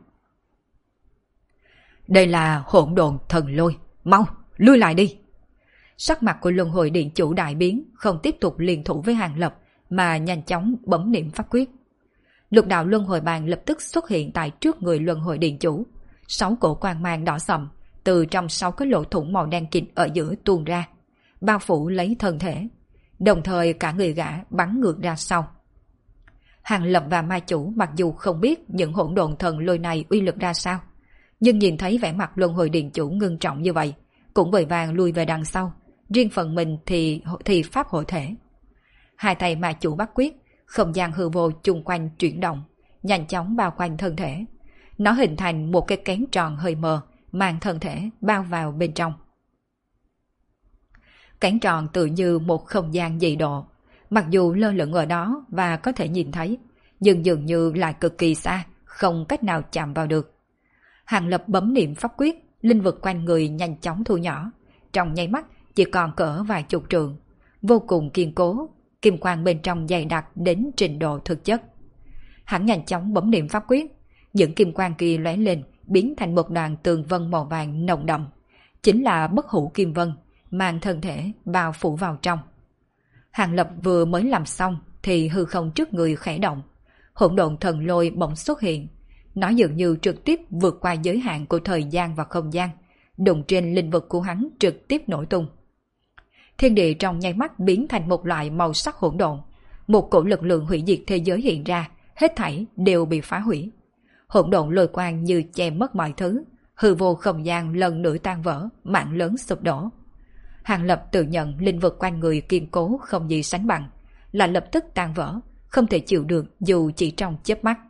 Đây là hỗn độn thần lôi, mau, lui lại đi. Sắc mặt của Luân Hồi Điện Chủ đại biến, không tiếp tục liên thủ với Hàng Lập, mà nhanh chóng bấm niệm pháp quyết. Lục đạo Luân Hồi Bàn lập tức xuất hiện tại trước người Luân Hồi Điện Chủ. 6 cổ quang mang đỏ sậm từ trong 6 cái lỗ thủng màu đen kịt ở giữa tuôn ra, bao phủ lấy thân thể, đồng thời cả người gã bắn ngược ra sau. Hàng Lập và ma chủ mặc dù không biết những hỗn độn thần lôi này uy lực ra sao, nhưng nhìn thấy vẻ mặt luân hồi điện chủ ngưng trọng như vậy, cũng vội vàng lui về đằng sau, riêng phần mình thì pháp hộ thể. Hai tay ma chủ bắt quyết, không gian hư vô chung quanh chuyển động, nhanh chóng bao quanh thân thể. Nó hình thành một cái kén tròn hơi mờ, mang thân thể bao vào bên trong. Kén tròn tự như một không gian dị độ, mặc dù lơ lửng ở đó và có thể nhìn thấy, nhưng dường như lại cực kỳ xa, không cách nào chạm vào được. Hàng Lập bấm niệm pháp quyết, linh vực quanh người nhanh chóng thu nhỏ, trong nháy mắt chỉ còn cỡ vài chục trượng, vô cùng kiên cố, kim quang bên trong dày đặc đến trình độ thực chất. Hắn nhanh chóng bấm niệm pháp quyết, những kim quang kia lóe lên, biến thành một đoàn tường vân màu vàng nồng đậm, chính là bất hủ kim vân, mang thân thể bao phủ vào trong. Hàng Lập vừa mới làm xong thì hư không trước người khẽ động, hỗn độn thần lôi bỗng xuất hiện. Nó dường như trực tiếp vượt qua giới hạn của thời gian và không gian, đụng trên linh vực của hắn trực tiếp nổ tung. Thiên địa trong nháy mắt biến thành một loại màu sắc hỗn độn, một cổ lực lượng hủy diệt thế giới hiện ra, hết thảy đều bị phá hủy. Hỗn độn lôi quang như che mất mọi thứ, hư vô không gian lần nữa tan vỡ, mạng lớn sụp đổ. Hàng Lập tự nhận linh vực quanh người kiên cố không gì sánh bằng, là lập tức tan vỡ, không thể chịu được dù chỉ trong chớp mắt.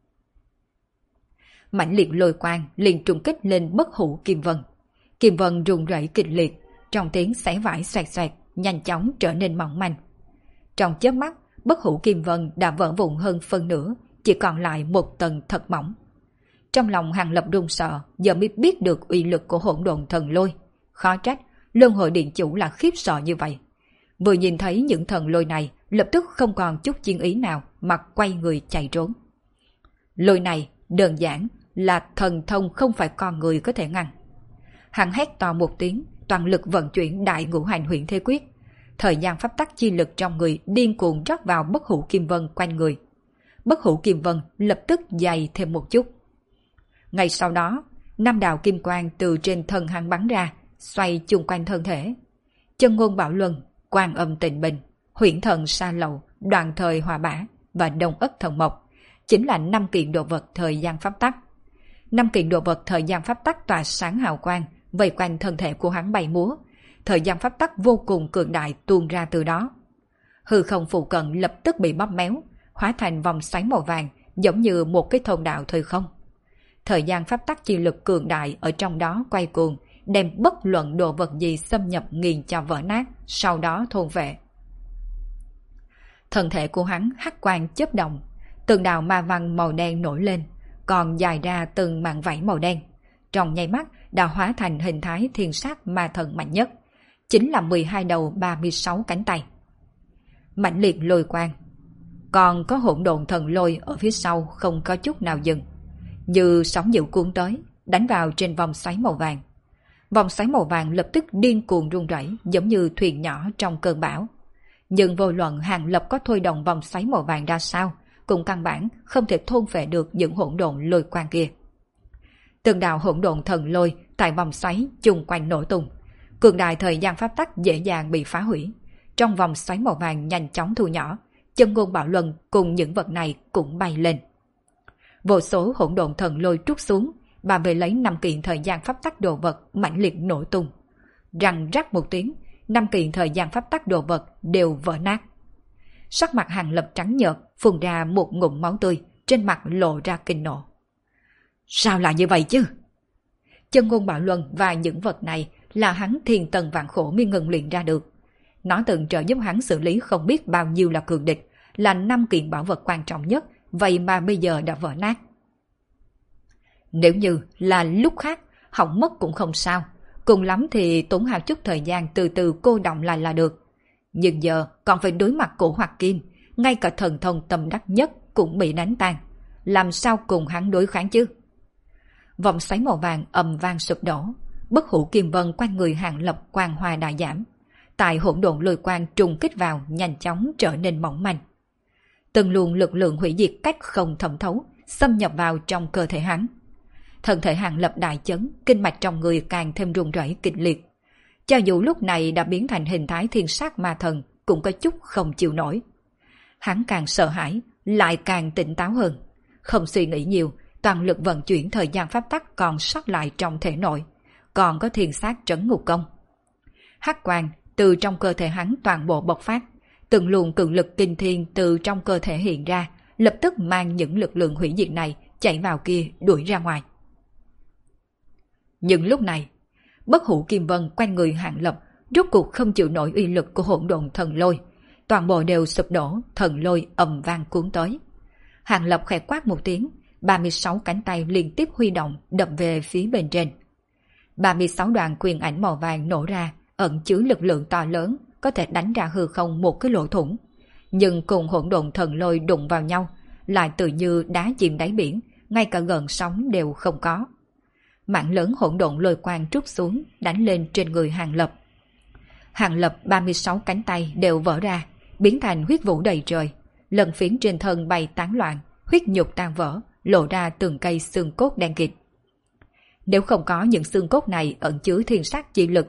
Mãnh liệt lôi quang liền trùng kích lên bất hủ kim vân. Kim vân rung rẩy kịch liệt, trong tiếng xé vải xoẹt xoẹt, nhanh chóng trở nên mỏng manh. Trong chớp mắt, bất hủ kim vân đã vỡ vụn hơn phân nửa, chỉ còn lại một tầng thật mỏng. Trong lòng Hàng Lập run sợ, giờ mới biết được uy lực của hỗn độn thần lôi. Khó trách luân hồi điện chủ là khiếp sợ như vậy. Vừa nhìn thấy những thần lôi này, lập tức không còn chút chiến ý nào mà quay người chạy trốn. Lôi này đơn giản là thần thông không phải con người có thể ngăn. Hắn hét to một tiếng, toàn lực vận chuyển đại ngũ hành huyễn thế quyết. Thời gian pháp tắc chi lực trong người điên cuồng rót vào bất hủ kim vân quanh người. Bất hủ kim vân lập tức dày thêm một chút. Ngay sau đó, 5 đạo kim quang từ trên thân hắn bắn ra, xoay chung quanh thân thể. Chân ngôn bảo luân, quan âm tịnh bình, huyễn thần sa lậu, đoàn thời hòa bả và đông ất thần mộc chính là 5 kiện đồ vật thời gian pháp tắc. 5 kiện đồ vật thời gian pháp tắc tỏa sáng hào quang, vây quanh thân thể của hắn bay múa. Thời gian pháp tắc vô cùng cường đại tuôn ra từ đó. Hư không phụ cận lập tức bị bóp méo, hóa thành vòng xoáy màu vàng, giống như một cái thông đạo thời không. Thời gian pháp tắc chi lực cường đại ở trong đó quay cuồng, đem bất luận đồ vật gì xâm nhập nghiền cho vỡ nát, sau đó thôn vệ. Thân thể của hắn hắc quang chớp động, từng đạo ma văn màu đen nổi lên, còn dài ra từng mảng vảy màu đen. Trong nháy mắt đã hóa thành hình thái thiên sát ma thần mạnh nhất, chính là 12 đầu 36 cánh tay. Mãnh liệt lôi quang, còn có hỗn độn thần lôi ở phía sau không có chút nào dừng, như sóng dữ cuốn tới, đánh vào trên vòng xoáy màu vàng. Vòng xoáy màu vàng lập tức điên cuồng rung rẩy, giống như thuyền nhỏ trong cơn bão. Nhưng vô luận Hàng Lập có thôi động vòng xoáy màu vàng ra sao, cũng căn bản không thể thôn phệ được những hỗn độn lôi quang kia. Từng đạo hỗn độn thần lôi tại vòng xoáy chung quanh nổ tung, cường đại thời gian pháp tắc dễ dàng bị phá hủy. Trong vòng xoáy màu vàng nhanh chóng thu nhỏ, chân ngôn bảo luân cùng những vật này cũng bay lên. Vô số hỗn độn thần lôi trút xuống, bà về lấy 5 kiện thời gian pháp tắc đồ vật mãnh liệt nổ tung. Răng rắc một tiếng, 5 kiện thời gian pháp tắc đồ vật đều vỡ nát. Sắc mặt Hàng Lập trắng nhợt, phun ra một ngụm máu tươi, trên mặt lộ ra kinh nộ. Sao lại như vậy chứ? Chân ngôn bảo luân và những vật này là hắn thiền tầng vạn khổ mới ngừng luyện ra được. Nó từng trợ giúp hắn xử lý không biết bao nhiêu là cường địch, là 5 kiện bảo vật quan trọng nhất, vậy mà bây giờ đã vỡ nát. Nếu như là lúc khác, hỏng mất cũng không sao, cùng lắm thì tốn hao chút thời gian từ từ cô đọng lại là được. Nhưng giờ còn phải đối mặt cổ hoặc kim, ngay cả thần thông tâm đắc nhất cũng bị đánh tan. Làm sao cùng hắn đối kháng chứ? Vòng xoáy màu vàng ầm vang sụp đổ, bất hủ kim vân quanh người Hàng Lập quang hoa đại giảm. Tại hỗn độn lôi quang trùng kích vào nhanh chóng trở nên mỏng manh. Từng luồng lực lượng hủy diệt cách không thẩm thấu, xâm nhập vào trong cơ thể hắn. Thân thể Hàng Lập đại chấn, kinh mạch trong người càng thêm rung rẩy kịch liệt. Cho dù lúc này đã biến thành hình thái thiên sát ma thần, cũng có chút không chịu nổi. Hắn càng sợ hãi, lại càng tỉnh táo hơn. Không suy nghĩ nhiều, toàn lực vận chuyển thời gian pháp tắc còn sót lại trong thể nội, còn có thiên sát trấn ngục công. Hắc quang từ trong cơ thể hắn toàn bộ bộc phát, từng luồng cường lực kinh thiên từ trong cơ thể hiện ra, lập tức mang những lực lượng hủy diệt này chạy vào kia đuổi ra ngoài. Nhưng lúc này, bất hủ kim vân quanh người Hạng Lập rốt cuộc không chịu nổi uy lực của hỗn độn thần lôi, toàn bộ đều sụp đổ, thần lôi ầm vang cuốn tới. Hạng Lập khẽ quát một tiếng, 36 cánh tay liên tiếp huy động đập về phía bên trên. 36 đoàn quyền ảnh màu vàng nổ ra, ẩn chứa lực lượng to lớn, có thể đánh ra hư không một cái lỗ thủng. Nhưng cùng hỗn độn thần lôi đụng vào nhau, lại tự như đá chìm đáy biển, ngay cả gần sóng đều không có. Mảng lớn hỗn độn lôi quang trút xuống, đánh lên trên người Hạng Lập. Hạng Lập 36 cánh tay đều vỡ ra, biến thành huyết vũ đầy trời, lần phiến trên thân bay tán loạn, huyết nhục tan vỡ, lộ ra từng cây xương cốt đen kịt. Nếu không có những xương cốt này ẩn chứa thiên sát chi lực,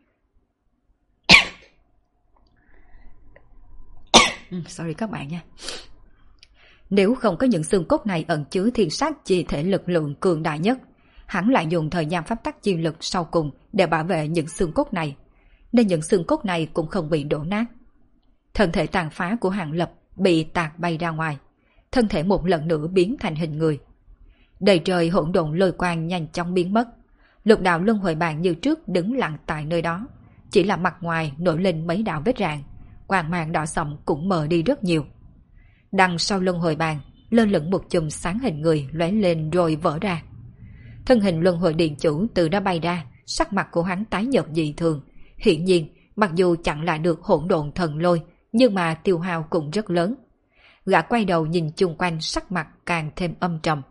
sorry các bạn nha. Nếu không có những xương cốt này ẩn chứa thiên sát chi thể lực lượng cường đại nhất, hắn lại dùng thời gian pháp tắc chi lực sau cùng để bảo vệ những xương cốt này, nên những xương cốt này cũng không bị đổ nát. Thân thể tàn phá của Hạng Lập bị tạc bay ra ngoài, thân thể một lần nữa biến thành hình người. Đầy trời hỗn độn lôi quang nhanh chóng biến mất, lục đạo luân hồi bàn như trước đứng lặng tại nơi đó, chỉ là mặt ngoài nổi lên mấy đạo vết rạn, quang mang đỏ sậm cũng mờ đi rất nhiều. Đằng sau luân hồi bàn lơ lửng một chùm sáng hình người lóe lên rồi vỡ ra. Thân hình luân hồi điện chủ từ đó bay ra, sắc mặt của hắn tái nhợt dị thường. Hiển nhiên, mặc dù chặn lại được hỗn độn thần lôi, nhưng mà tiêu hao cũng rất lớn. Gã quay đầu nhìn chung quanh, sắc mặt càng thêm âm trầm.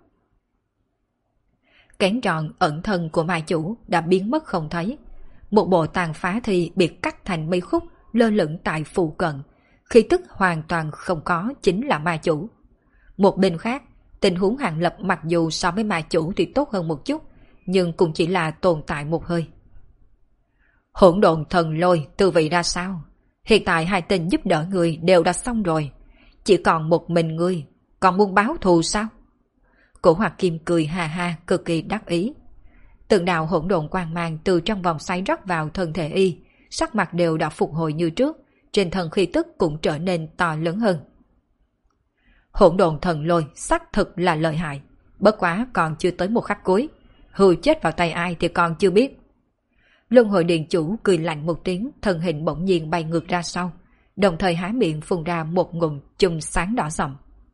Kén tròn ẩn thân của ma chủ đã biến mất không thấy. Một bộ tàn phá thi bị cắt thành mấy khúc, lơ lửng tại phụ cận. Khí tức hoàn toàn không có chính là ma chủ. Một bên khác, tình huống Hạng Lập mặc dù so với ma chủ thì tốt hơn một chút, nhưng cũng chỉ là tồn tại một hơi. Hỗn độn thần lôi tư vị ra sao? Hiện tại hai tên giúp đỡ người đều đã xong rồi, chỉ còn một mình ngươi, còn muốn báo thù sao? Cổ Hoạt Kim cười ha ha, cực kỳ đắc ý. Từng đạo hỗn độn quang mang từ trong vòng xoáy rót vào thân thể y, sắc mặt đều đã phục hồi như trước, trên thân khí tức cũng trở nên to lớn hơn. Hỗn độn thần lôi xác thực là lợi hại, bất quá còn chưa tới một khắc cuối, hư chết vào tay ai thì còn chưa biết. Luân hồi điện chủ cười lạnh một tiếng, thân hình bỗng nhiên bay ngược ra sau, đồng thời há miệng phun ra một ngụm chùm sáng đỏ sậm.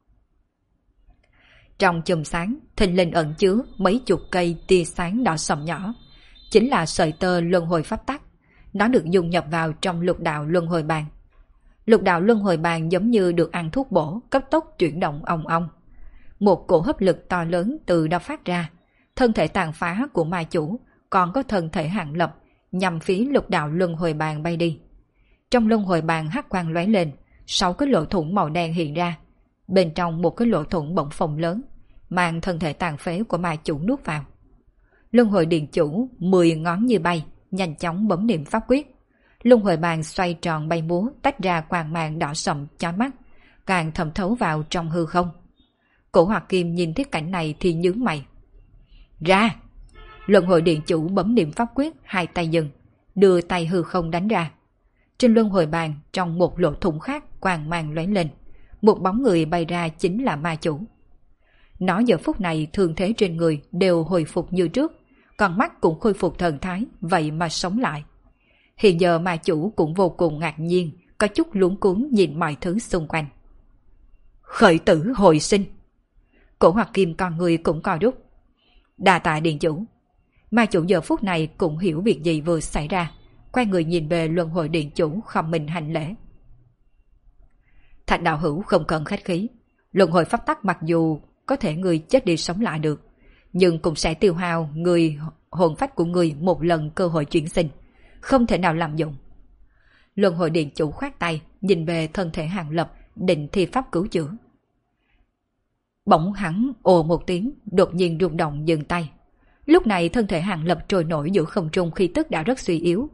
Trong chùm sáng, thình lình ẩn chứa mấy chục cây tia sáng đỏ sậm nhỏ, chính là sợi tơ luân hồi pháp tắc. Nó được dung nhập vào trong lục đạo luân hồi bàn. Lục đạo luân hồi bàn giống như được ăn thuốc bổ, cấp tốc chuyển động ong ong. Một cổ hấp lực to lớn từ đó phát ra, thân thể tàn phá của ma chủ, còn có thân thể Hạng Lập, nhằm phía lục đạo luân hồi bàn bay đi. Trong luân hồi bàn hắc quang lóe lên, 6 cái lỗ thủng màu đen hiện ra. Bên trong một cái lỗ thủng bỗng phồng lớn, mang thân thể tàn phế của ma chủ nuốt vào. Luân hồi điện chủ 10 ngón như bay, nhanh chóng bấm niệm pháp quyết. Luân hồi bàn xoay tròn bay múa, tách ra quang mang đỏ sậm chói mắt, càng thẩm thấu vào trong hư không. Cổ Hoạt Kim nhìn thấy cảnh này thì nhướng mày. Ra! Luân hồi điện chủ bấm niệm pháp quyết, hai tay dừng, đưa tay hư không đánh ra. Trên luân hồi bàn, trong một lỗ thủng khác quang mang lóe lên, một bóng người bay ra chính là ma chủ. Nó giờ phút này thương thế trên người đều hồi phục như trước, còn mắt cũng khôi phục thần thái, vậy mà sống lại. Hiện giờ ma chủ cũng vô cùng ngạc nhiên, có chút luống cuống nhìn mọi thứ xung quanh. Khởi tử hồi sinh! Cổ Hoạt Kim con người cũng co rút. Đa tạ điện chủ. Ma chủ giờ phút này cũng hiểu việc gì vừa xảy ra, quay người nhìn về luân hồi điện chủ không mình hành lễ. Thạch đạo hữu không cần khách khí, luân hồi pháp tắc mặc dù có thể người chết đi sống lại được, nhưng cũng sẽ tiêu hao người hồn phách của người một lần cơ hội chuyển sinh, không thể nào làm dụng. Luân hồi điện chủ khoát tay, nhìn về thân thể Hạng Lập, định thi pháp cứu chữa. Bỗng hắn ồ một tiếng, đột nhiên rung động dừng tay. Lúc này thân thể Hạng Lập trôi nổi giữa không trung, khí tức đã rất suy yếu.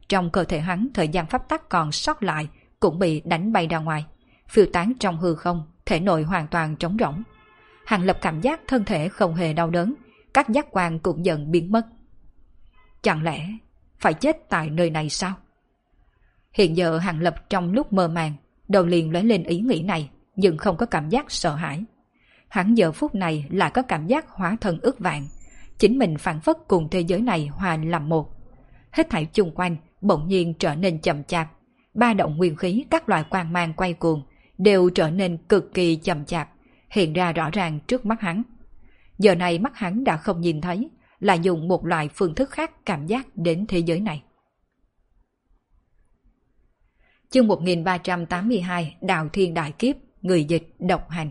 trong cơ thể hắn thời gian pháp tắc còn sót lại cũng bị đánh bay ra ngoài, phiêu tán trong hư không, thể nội hoàn toàn trống rỗng. Hàng Lập cảm giác thân thể không hề đau đớn, các giác quan cũng dần biến mất. Chẳng lẽ phải chết tại nơi này sao? Hiện giờ Hàng Lập trong lúc mơ màng, đầu liền lóe lên ý nghĩ này, nhưng không có cảm giác sợ hãi. Hắn giờ phút này lại có cảm giác hóa thân ước vạn, chính mình phản phất cùng thế giới này hòa làm một. Hết thảy chung quanh bỗng nhiên trở nên chậm chạp, ba động nguyên khí các loại quang mang quay cuồng đều trở nên cực kỳ chậm chạp, hiện ra rõ ràng trước mắt hắn. Giờ này mắt hắn đã không nhìn thấy, là dùng một loại phương thức khác cảm giác đến thế giới này. Chương 1382 Đạo Thiên Đại Kiếp, người dịch độc hành.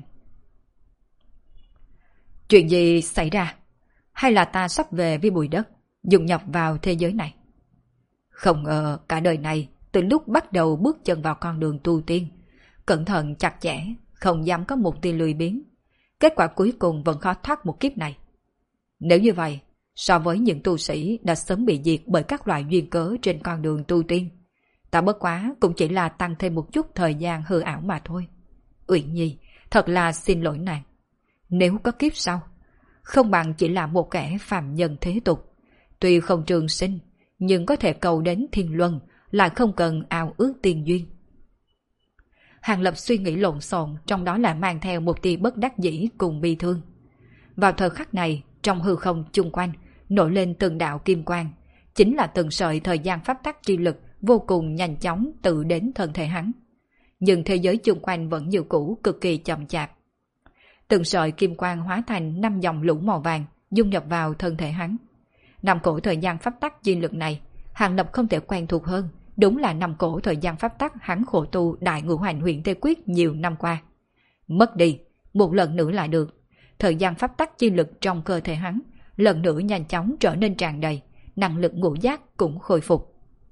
Chuyện gì xảy ra? Hay là ta sắp về với bụi đất, dung nhập vào thế giới này? Không ngờ cả đời này, từ lúc bắt đầu bước chân vào con đường tu tiên, cẩn thận chặt chẽ, không dám có một tia lười biếng. Kết quả cuối cùng vẫn khó thoát một kiếp này. Nếu như vậy, so với những tu sĩ đã sớm bị diệt bởi các loại duyên cớ trên con đường tu tiên, ta bất quá cũng chỉ là tăng thêm một chút thời gian hư ảo mà thôi. Uyển Nhi, thật là xin lỗi nàng. Nếu có kiếp sau, không bằng chỉ là một kẻ phàm nhân thế tục. Tuy không trường sinh, nhưng có thể cầu đến thiên luân, lại không cần ao ước tiền duyên. Hàng Lập suy nghĩ lộn xộn, trong đó là mang theo một tia bất đắc dĩ cùng bi thương. Vào thời khắc này, trong hư không chung quanh, nổi lên từng đạo kim quang, chính là từng sợi thời gian pháp tắc chi lực vô cùng nhanh chóng tự đến thân thể hắn. Nhưng thế giới chung quanh vẫn như cũ cực kỳ chậm chạp. Từng sợi kim quang hóa thành 5 dòng lũ màu vàng, dung nhập vào thân thể hắn. 5 cổ thời gian pháp tắc chi lực này, Hàng Lập không thể quen thuộc hơn, đúng là 5 cổ thời gian pháp tắc hắn khổ tu Đại Ngũ Hành Huyền Tê Quyết nhiều năm qua. Mất đi, một lần nữa lại được. Thời gian pháp tắc chi lực trong cơ thể hắn lần nữa nhanh chóng trở nên tràn đầy, năng lực ngũ giác cũng khôi phục.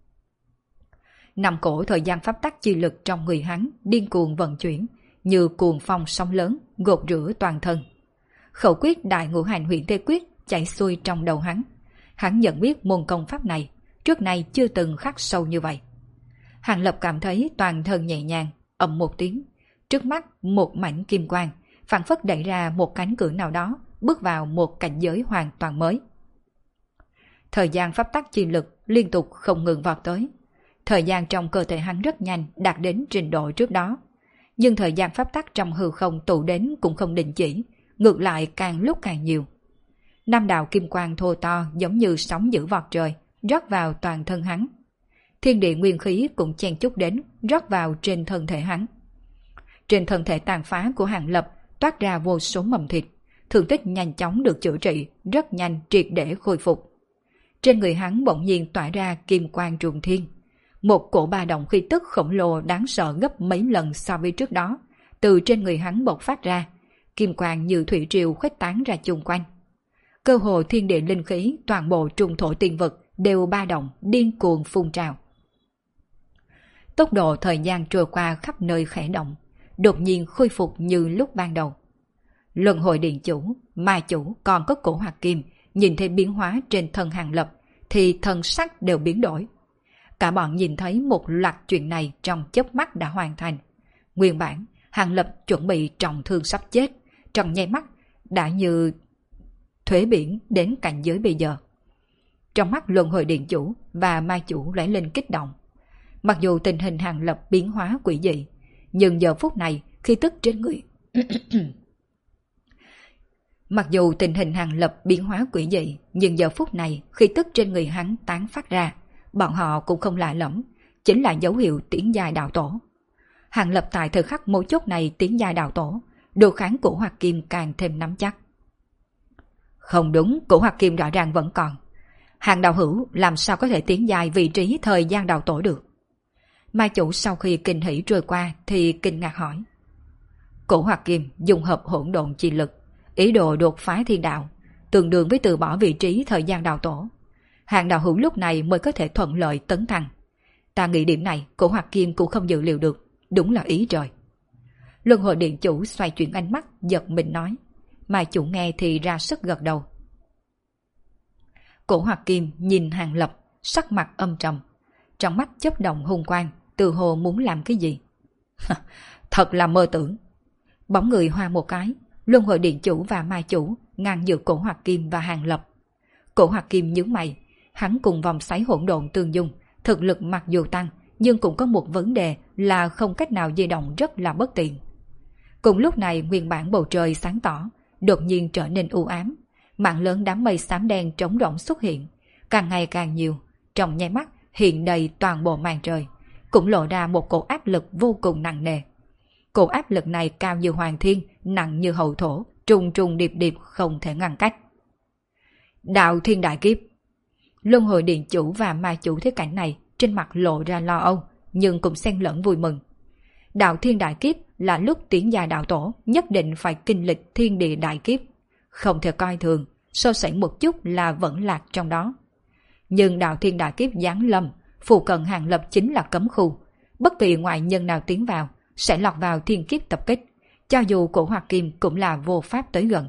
5 cổ thời gian pháp tắc chi lực trong người hắn điên cuồng vận chuyển, như cuồng phong sóng lớn, gột rửa toàn thân. Khẩu quyết Đại Ngũ Hành Huyền Tê Quyết chảy xuôi trong đầu hắn. Hắn nhận biết môn công pháp này, trước nay chưa từng khắc sâu như vậy. Hàng Lập cảm thấy toàn thân nhẹ nhàng, ầm một tiếng. Trước mắt một mảnh kim quang, phảng phất đẩy ra một cánh cửa nào đó, bước vào một cảnh giới hoàn toàn mới. Thời gian pháp tắc chi lực liên tục không ngừng vọt tới. Thời gian trong cơ thể hắn rất nhanh đạt đến trình độ trước đó. Nhưng thời gian pháp tắc trong hư không tụ đến cũng không đình chỉ, ngược lại càng lúc càng nhiều. 5 đạo kim quang thô to giống như sóng dữ vọt trời, rót vào toàn thân hắn. Thiên địa nguyên khí cũng chen chúc đến, rót vào trên thân thể hắn. Trên thân thể tàn phá của Hàng Lập toát ra vô số mầm thịt, thương tích nhanh chóng được chữa trị, rất nhanh triệt để khôi phục. Trên người hắn bỗng nhiên tỏa ra kim quang trùng thiên. Một cổ ba động khí tức khổng lồ đáng sợ gấp mấy lần so với trước đó, từ trên người hắn bộc phát ra, kim quang như thủy triều khuếch tán ra chung quanh. Cơ hồ thiên địa linh khí toàn bộ trùng thổ tiên vực đều ba động điên cuồng phun trào. Tốc độ thời gian trôi qua khắp nơi khẽ động, đột nhiên khôi phục như lúc ban đầu. Luân hồi điện chủ, ma chủ còn có Cổ Hoạt Kim nhìn thấy biến hóa trên thân Hàng Lập thì thần sắc đều biến đổi. Cả bọn nhìn thấy một loạt chuyện này trong chớp mắt đã hoàn thành. Nguyên bản, Hàng Lập chuẩn bị trọng thương sắp chết, trong nháy mắt đã như thuế biển đến cảnh giới bây giờ. Trong mắt Luân hồi điện chủ và ma chủ lóe lên kích động. Mặc dù tình hình Hàng Lập biến hóa quỷ dị, nhưng giờ phút này khi tức trên người Mặc dù tình hình Hàng Lập biến hóa quỷ dị, nhưng giờ phút này khi tức trên người hắn tán phát ra, bọn họ cũng không lạ lẫm, chính là dấu hiệu tiến giai đạo tổ. Hàng Lập tại thời khắc mấu chốt này tiến giai đạo tổ, đồ kháng Cổ Hoạt Kim càng thêm nắm chắc. Không đúng, Cổ Hoạt Kim rõ ràng vẫn còn. Hàng đạo hữu làm sao có thể tiến giai vị trí thời gian đạo tổ được? Ma chủ sau khi kinh hỉ trôi qua thì kinh ngạc hỏi. Cổ Hoạt Kim dùng hợp hỗn độn chi lực, ý đồ đột phá thiên đạo, tương đương với từ bỏ vị trí thời gian đạo tổ. Hàng đạo hữu lúc này mới có thể thuận lợi tấn thăng. Ta nghĩ điểm này Cổ Hoạt Kim cũng không dự liệu được, đúng là ý trời. Luân hồi điện chủ xoay chuyển ánh mắt, giật mình nói. Ma chủ nghe thì ra sức gật đầu. Cổ Hoạt Kim nhìn Hàng Lập, sắc mặt âm trầm. trong mắt chớp động hung quang, tự hồ muốn làm cái gì. Thật là mơ tưởng. Bóng người hoa một cái, Luân Hồi Điện Chủ và Mai Chủ ngăn giữa Cổ Hoạt Kim và Hàng Lập. Cổ Hoạt Kim nhướng mày, hắn cùng vòng xoáy hỗn độn tương dung, thực lực mặc dù tăng, nhưng cũng có một vấn đề là không cách nào di động, rất là bất tiện. Cùng lúc này nguyên bản bầu trời sáng tỏ, đột nhiên trở nên u ám, mảng lớn đám mây xám đen trống rỗng xuất hiện, càng ngày càng nhiều, trong nháy mắt hiện đầy toàn bộ màn trời, cũng lộ ra một cổ áp lực vô cùng nặng nề. Cổ áp lực này cao như hoàng thiên, nặng như hậu thổ, trùng trùng điệp điệp không thể ngăn cách. Đạo Thiên Đại Kiếp. Luân Hồi Điện Chủ và Ma Chủ thấy cảnh này, trên mặt lộ ra lo âu, nhưng cũng xen lẫn vui mừng. Đạo Thiên Đại Kiếp là lúc tiến gia đạo tổ nhất định phải kinh lịch thiên địa đại kiếp, không thể coi thường, sơ sẩy một chút là vẫn lạc trong đó. Nhưng Đạo Thiên Đại Kiếp giáng lâm, phụ cận Hàng Lập chính là cấm khu, bất kỳ ngoại nhân nào tiến vào sẽ lọt vào thiên kiếp tập kích, cho dù Cổ Hoạt Kim cũng là vô pháp tới gần.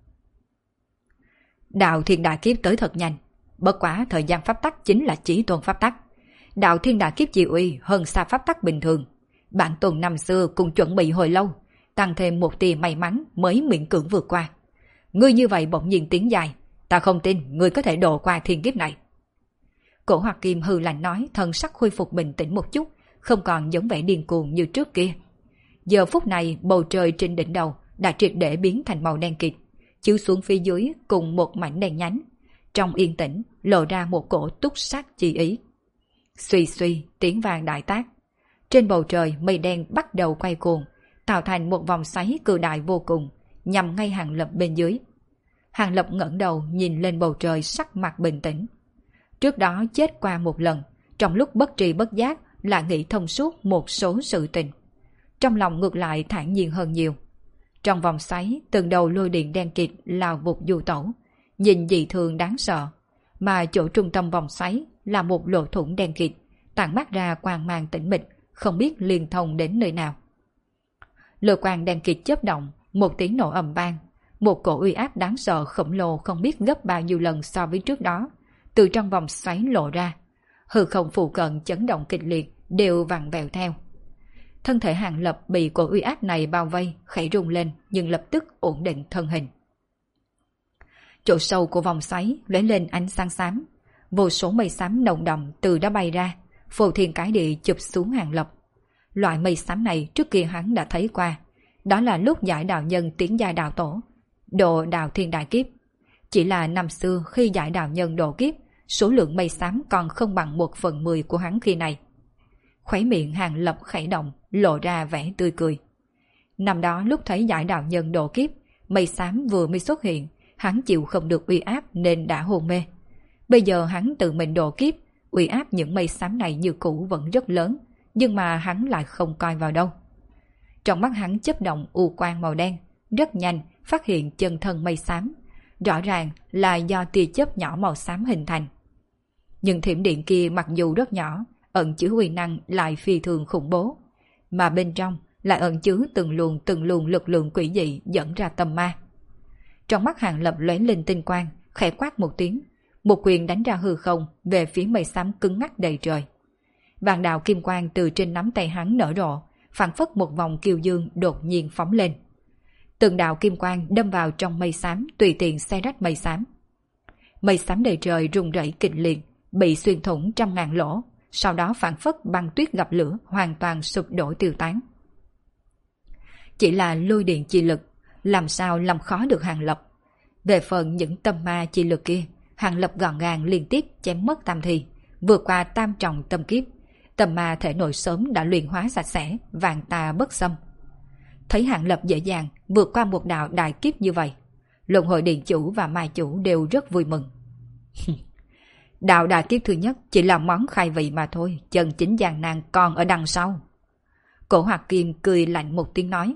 Đạo Thiên Đại Kiếp tới thật nhanh, bất quá thời gian pháp tắc chính là chỉ tôn pháp tắc. Đạo Thiên Đại Kiếp chi uy hơn xa pháp tắc bình thường. Bản tôn năm xưa cũng chuẩn bị hồi lâu, tăng thêm một tia may mắn mới miễn cưỡng vượt qua. Ngươi như vậy bỗng nhiên tiến dài, ta không tin ngươi có thể độ qua thiên kiếp này. Cổ Hoạt Kim hừ lạnh nói, thân sắc khôi phục bình tĩnh một chút, không còn giống vẻ điên cuồng như trước kia. Giờ phút này bầu trời trên đỉnh đầu đã triệt để biến thành màu đen kịt, chiếu xuống phía dưới cùng một mảnh đen nhánh. Trong yên tĩnh lộ ra một cổ túc sát chi ý. Suy suy tiếng vang đại tác. Trên bầu trời mây đen bắt đầu quay cuồng, tạo thành một vòng xoáy cự đại vô cùng, nhằm ngay Hàng Lập bên dưới. Hàng Lập ngẩng đầu nhìn lên bầu trời, sắc mặt bình tĩnh. Trước đó chết qua một lần, trong lúc bất tri bất giác là nghĩ thông suốt một số sự tình. Trong lòng ngược lại thản nhiên hơn nhiều. Trong vòng xoáy, từng đầu lôi điện đen kịt lao vụt du tẩu, nhìn dị thường đáng sợ, mà chỗ trung tâm vòng xoáy là một lỗ thủng đen kịt, tản mát ra quang mang tĩnh mịch, không biết liên thông đến nơi nào. Lôi quang đen kịt chớp động, một tiếng nổ ầm vang, một cổ uy áp đáng sợ khổng lồ không biết gấp bao nhiêu lần so với trước đó, từ trong vòng xoáy lộ ra. Hư không phụ cận chấn động kịch liệt, đều vặn vẹo theo. Thân thể Hàng Lập bị cổ uy áp này bao vây, khẽ rung lên, nhưng lập tức ổn định thân hình. Chỗ sâu của vòng xoáy lóe lên ánh sáng xám, vô số mây xám nồng đậm từ đó bay ra, phô thiên cái địa chụp xuống Hàng Lập. Loại mây xám này trước kia hắn đã thấy qua, đó là lúc giải đạo nhân tiến giai đạo tổ, độ Đạo Thiên Đại Kiếp. Chỉ là năm xưa khi giải đạo nhân độ kiếp, số lượng mây xám còn không bằng 1/10 của hắn khi này. Khóe miệng Hàng Lập khẽ động, lộ ra vẻ tươi cười. Năm đó lúc thấy giải đạo nhân độ kiếp, mây xám vừa mới xuất hiện, hắn chịu không được uy áp nên đã hôn mê. Bây giờ hắn tự mình độ kiếp, uy áp những mây xám này như cũ vẫn rất lớn, nhưng mà hắn lại không coi vào đâu. Trong mắt hắn chớp động u quang màu đen, rất nhanh phát hiện chân thân mây xám, rõ ràng là do tia chớp nhỏ màu xám hình thành. Nhưng thiểm điện kia mặc dù rất nhỏ, ẩn chứa uy năng lại phi thường khủng bố, mà bên trong lại ẩn chứa từng luồng lực lượng quỷ dị dẫn ra tâm ma. Trong mắt Hàng Lập lóe lên tinh quang, khẽ quát một tiếng, một quyền đánh ra hư không về phía mây xám cứng ngắc đầy trời. Vạn đạo kim quang từ trên nắm tay hắn nở rộ, phảng phất một vòng kiêu dương đột nhiên phóng lên. Từng đạo kim quang đâm vào trong mây xám, tùy tiện xé rách mây xám. Mây xám đầy trời rung rẩy kịch liệt, bị xuyên thủng trăm ngàn lỗ, sau đó phảng phất băng tuyết gặp lửa, hoàn toàn sụp đổ tiêu tán. Chỉ là lôi điện chi lực, làm sao làm khó được Hàng Lập. Về phần những tâm ma chi lực kia, Hàng Lập gọn gàng liên tiếp chém mất tam thi, vượt qua tam trọng tâm kiếp. Tâm ma thể nội sớm đã luyện hóa sạch sẽ, vạn tà bất xâm. Thấy Hàng Lập dễ dàng vượt qua một đạo đại kiếp như vậy, Luân Hồi Điện Chủ và Mai Chủ đều rất vui mừng. Đạo đại kiếp thứ nhất chỉ là món khai vị mà thôi, chân chính gian nan còn ở đằng sau. Cổ Hoạt Kim cười lạnh một tiếng nói.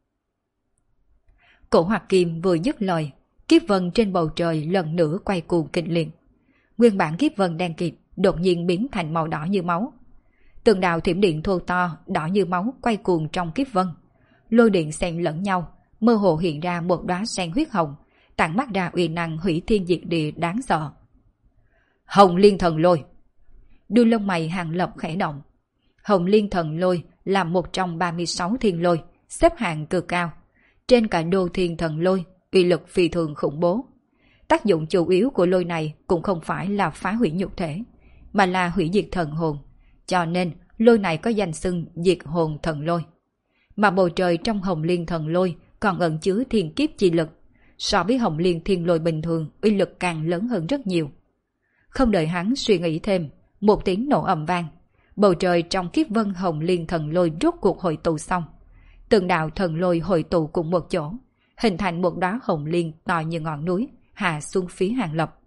Cổ Hoạt Kim vừa dứt lời, kiếp vân trên bầu trời lần nữa quay cuồng kịch liệt. Nguyên bản kiếp vân đen kịt đột nhiên biến thành màu đỏ như máu. Từng đạo thiểm điện thô to đỏ như máu quay cuồng trong kiếp vân, lôi điện xen lẫn nhau, mơ hồ hiện ra một đóa sen huyết hồng, tản mắt ra uy năng hủy thiên diệt địa đáng sợ. Hồng Liên Thần Lôi. Đuôi lông mày Hàng Lập khẽ động. Hồng Liên Thần Lôi là một trong 36 thiên lôi, xếp hạng cực cao. Trên cả đô thiên thần lôi, uy lực phi thường khủng bố. Tác dụng chủ yếu của lôi này cũng không phải là phá hủy nhục thể, mà là hủy diệt thần hồn. Cho nên lôi này có danh xưng diệt hồn thần lôi. Mà bầu trời trong Hồng Liên Thần Lôi còn ẩn chứa thiên kiếp chi lực. So với Hồng Liên Thiên Lôi bình thường, uy lực càng lớn hơn rất nhiều. Không đợi hắn suy nghĩ thêm, một tiếng nổ ầm vang. Bầu trời trong kiếp vân Hồng Liên Thần Lôi rốt cuộc hội tụ xong. Từng đạo thần lôi hội tụ cùng một chỗ, hình thành một đóa hồng liên to như ngọn núi, hạ xuống phía Hàng Lập.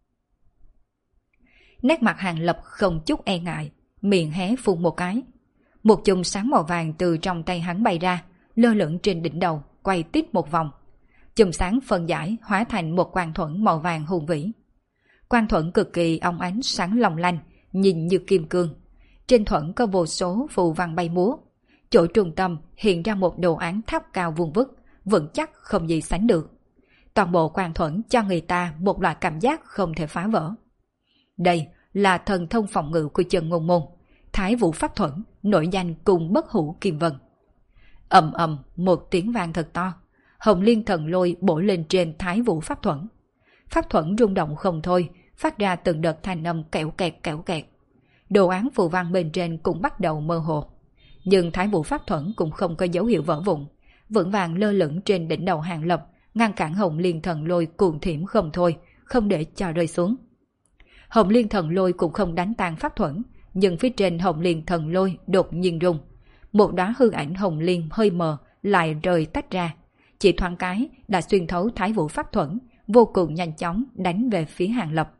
Nét mặt Hàng Lập không chút e ngại, miệng hé phun một cái. Một chùm sáng màu vàng từ trong tay hắn bay ra, lơ lửng trên đỉnh đầu, quay tiếp một vòng. Chùm sáng phân giải hóa thành một quang thuẫn màu vàng hùng vĩ. Quang thuẫn cực kỳ óng ánh sáng long lanh, nhìn như kim cương. Trên thuẫn có vô số phù văn bay múa. Chỗ trung tâm hiện ra một đồ án tháp cao vuông vức, vững chắc không gì sánh được. Toàn bộ quang thuẫn cho người ta một loại cảm giác không thể phá vỡ. Đây là thần thông phòng ngự của Chân Ngôn Môn, Thái Vũ Pháp Thuẫn, nổi danh cùng bất hủ kim vân. Ầm ầm một tiếng vang thật to, Hồng Liên Thần Lôi bổ lên trên Thái Vũ Pháp Thuẫn. Pháp Thuẫn rung động không thôi, phát ra từng đợt thanh âm kẹo kẹt kẹo kẹt. Đồ án phù văn bên trên cũng bắt đầu mơ hồ. Nhưng Thái Vũ Pháp Thuẫn cũng không có dấu hiệu vỡ vụn, vững vàng lơ lửng trên đỉnh đầu Hàng Lập, ngăn cản Hồng Liên Thần Lôi cuồng thiểm không thôi, không để cho rơi xuống. Hồng Liên Thần Lôi cũng không đánh tan Pháp Thuẫn, nhưng phía trên Hồng Liên Thần Lôi đột nhiên rung. Một đóa hư ảnh Hồng Liên hơi mờ lại rời tách ra, chỉ thoáng cái đã xuyên thấu Thái Vũ Pháp Thuẫn, vô cùng nhanh chóng đánh về phía Hàng Lập.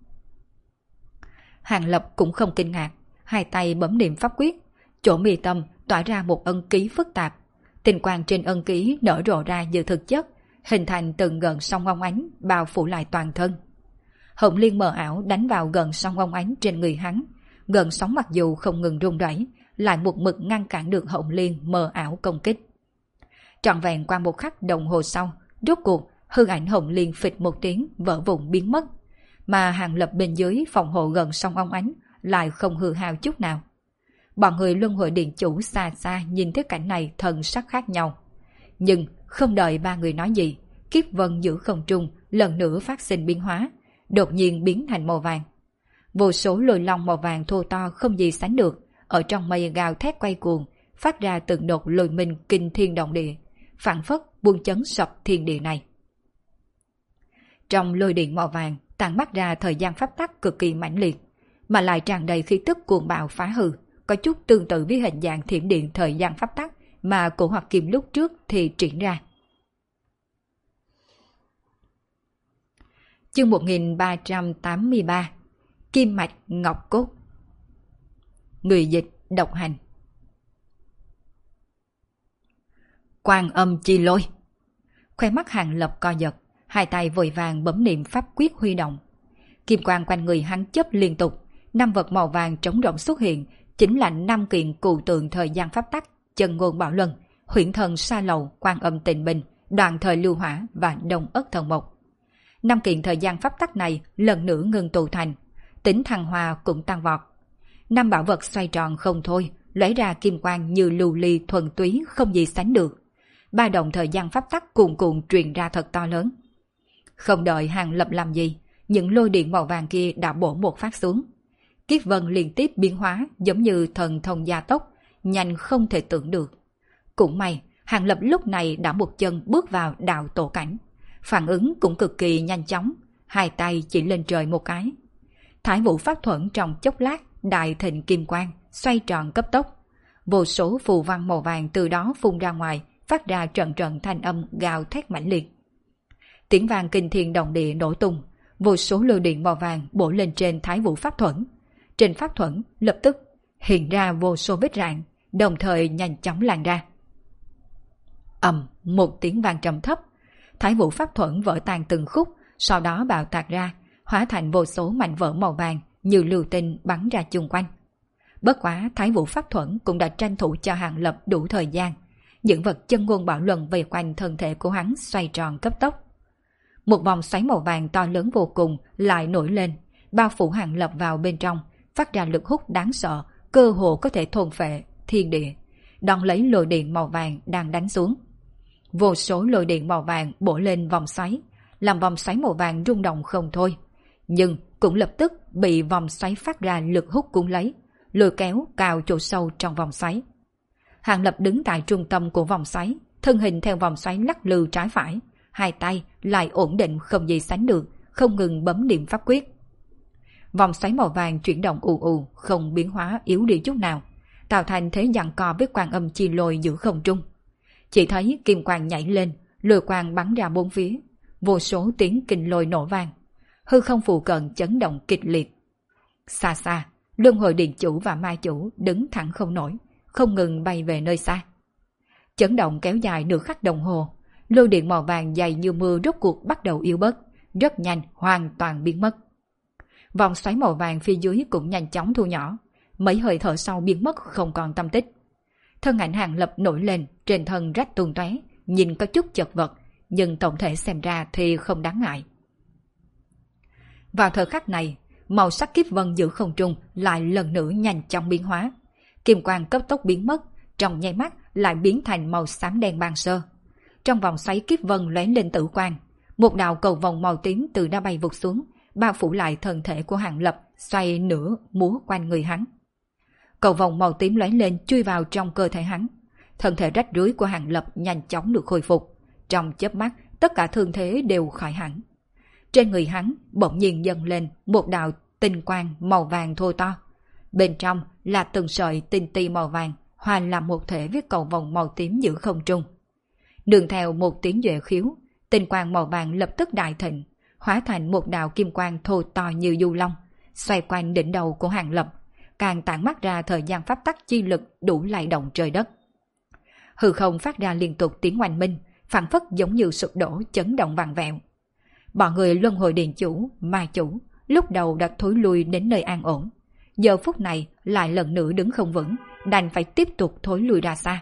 Hàng Lập cũng không kinh ngạc, hai tay bấm niệm pháp quyết, chỗ mi tâm tỏa ra một ân ký phức tạp. Tinh quang trên ân ký nở rộ ra như thực chất, hình thành từng gợn sóng óng ánh bao phủ lại toàn thân. Hồng Liên mờ ảo đánh vào gợn sóng óng ánh trên người hắn, gợn sóng mặc dù không ngừng rung rẩy, lại một mực ngăn cản được Hồng Liên mờ ảo công kích. Trọn vẹn qua một khắc đồng hồ sau, rốt cuộc hư ảnh Hồng Liên phịch một tiếng vỡ vụn biến mất, mà Hàng Lập bên dưới phòng hộ gợn sóng óng ánh lại không hư hao chút nào. Bọn người Luân Hồi Điện Chủ xa xa nhìn thấy cảnh này thần sắc khác nhau. Nhưng không đợi ba người nói gì, kiếp vân giữa không trung lần nữa phát sinh biến hóa, đột nhiên biến thành màu vàng. Vô số lôi long màu vàng thô to không gì sánh được, ở trong mây gào thét quay cuồng, phát ra từng đợt lôi minh kinh thiên động địa, phảng phất buông chấn sập thiên địa này. Trong lôi điện màu vàng tản mát ra thời gian pháp tắc cực kỳ mãnh liệt, mà lại tràn đầy khí tức cuồng bạo phá hư, có chút tương tự với hình dạng thiểm điện thời gian pháp tắc mà Cổ Hoặc Kim lúc trước thì triển ra. Chương 1383 Kim Mạch Ngọc Cốt. Người dịch độc hành. Quan Âm Chi Lôi. Khoe mắt Hàng Lập co giật, hai tay vội vàng bấm niệm pháp quyết huy động. Kim quang quanh người hắn chớp liên tục, 5 vật màu vàng trống rỗng xuất hiện, chính là 5 kiện cụ tượng thời gian pháp tắc, Chân Ngôn Bảo Luân, Huyễn Thần Sa Lầu, Quan Âm Tịnh Bình, Đoạn Thời Lưu Hỏa và Đông Ất Thần Mộc. 5 kiện thời gian pháp tắc này lần nữa ngừng tụ thành, tính thăng hoa cũng tăng vọt. 5 bảo vật xoay tròn không thôi, lấy ra kim quang như lưu ly thuần túy không gì sánh được. Ba động thời gian pháp tắc cuồn cuộn truyền ra thật to lớn. Không đợi Hàng Lập làm gì, những lôi điện màu vàng kia đã bổ một phát xuống. Kiếp vân liên tiếp biến hóa giống như thần thông gia tốc, nhanh không thể tưởng được. Cũng may, Hàng Lập lúc này đã một chân bước vào đạo tổ cảnh. Phản ứng cũng cực kỳ nhanh chóng, hai tay chỉ lên trời một cái. Thái Vũ Pháp Thuẫn trong chốc lát, đại thịnh kim quang, xoay tròn cấp tốc. Vô số phù văn màu vàng từ đó phun ra ngoài, phát ra trận trận thanh âm gào thét mãnh liệt. Tiếng vang kinh thiên động địa nổ tung, vô số lôi điện màu vàng bổ lên trên Thái Vũ Pháp Thuẫn. Trên Pháp Thuẫn lập tức hiện ra vô số vết rạn, đồng thời nhanh chóng lan ra. Ầm, một tiếng vang trầm thấp, Thái Vũ Pháp Thuẫn vỡ tan từng khúc, sau đó bạo tạc ra, hóa thành vô số mảnh vỡ màu vàng như lưu tinh bắn ra chung quanh. Bất quá Thái Vũ Pháp Thuẫn cũng đã tranh thủ cho Hàng Lập đủ thời gian. Những vật Chân Ngôn Bảo Luân vây quanh thân thể của hắn xoay tròn cấp tốc. Một vòng xoáy màu vàng to lớn vô cùng lại nổi lên, bao phủ Hàng Lập vào bên trong, phát ra lực hút đáng sợ, cơ hồ có thể thôn phệ thiên địa, đón lấy lôi điện màu vàng đang đánh xuống. Vô số lôi điện màu vàng bổ lên vòng xoáy, làm vòng xoáy màu vàng rung động không thôi, nhưng cũng lập tức bị vòng xoáy phát ra lực hút cuốn lấy, lôi kéo cào chỗ sâu trong vòng xoáy. Hàng Lập đứng tại trung tâm của vòng xoáy, thân hình theo vòng xoáy lắc lư trái phải, hai tay lại ổn định không gì sánh được, không ngừng bấm điểm pháp quyết. Vòng xoáy màu vàng chuyển động ù ù, không biến hóa yếu đi chút nào, tạo thành thế giằng co với Quan Âm Chi Lôi giữa không trung. Chỉ thấy kim quang nhảy lên, lôi quang bắn ra bốn phía, vô số tiếng kinh lôi nổ vang, hư không phụ cận chấn động kịch liệt. Xa xa, Luân Hồi Điện Chủ và Ma Chủ đứng thẳng không nổi, không ngừng bay về nơi xa. Chấn động kéo dài nửa khắc đồng hồ, lôi điện màu vàng dày như mưa rốt cuộc bắt đầu yếu bớt, rất nhanh hoàn toàn biến mất. Vòng xoáy màu vàng phía dưới cũng nhanh chóng thu nhỏ, mấy hơi thở sau biến mất không còn tâm tích. Thân ảnh Hàng Lập nổi lên, trên thân rách tung tóe, nhìn có chút chật vật, nhưng tổng thể xem ra thì không đáng ngại. Vào thời khắc này, màu sắc kiếp vân giữa không trung lại lần nữa nhanh chóng biến hóa. Kim quang cấp tốc biến mất, trong nháy mắt lại biến thành màu xám đen ban sơ. Trong vòng xoáy kiếp vân lóe lên tử quang, một đạo cầu vồng màu tím từ đã bay vụt xuống, bao phủ lại thân thể của Hàng Lập, xoay nửa múa quanh người hắn. Cầu vồng màu tím lóe lên chui vào trong cơ thể hắn. Thân thể rách rưới của Hàng Lập nhanh chóng được khôi phục. Trong chớp mắt, tất cả thương thế đều khỏi hẳn. Trên người hắn bỗng nhiên dâng lên một đạo tinh quang màu vàng thô to. Bên trong là từng sợi tinh ti màu vàng hòa làm một thể với cầu vồng màu tím giữa không trung. Đường theo một tiếng duệ khiếu, tinh quang màu vàng lập tức đại thịnh, hóa thành một đạo kim quang thô to như du long, xoay quanh đỉnh đầu của Hàng Lập, càng tản mát ra thời gian pháp tắc chi lực đủ lay động trời đất. Hư không phát ra liên tục tiếng oanh minh, phảng phất giống như sụp đổ chấn động vặn vẹo. Bọn người Luân Hồi Điện Chủ, Ma Chủ lúc đầu đã thối lui đến nơi an ổn, giờ phút này lại lần nữa đứng không vững, đành phải tiếp tục thối lui ra xa.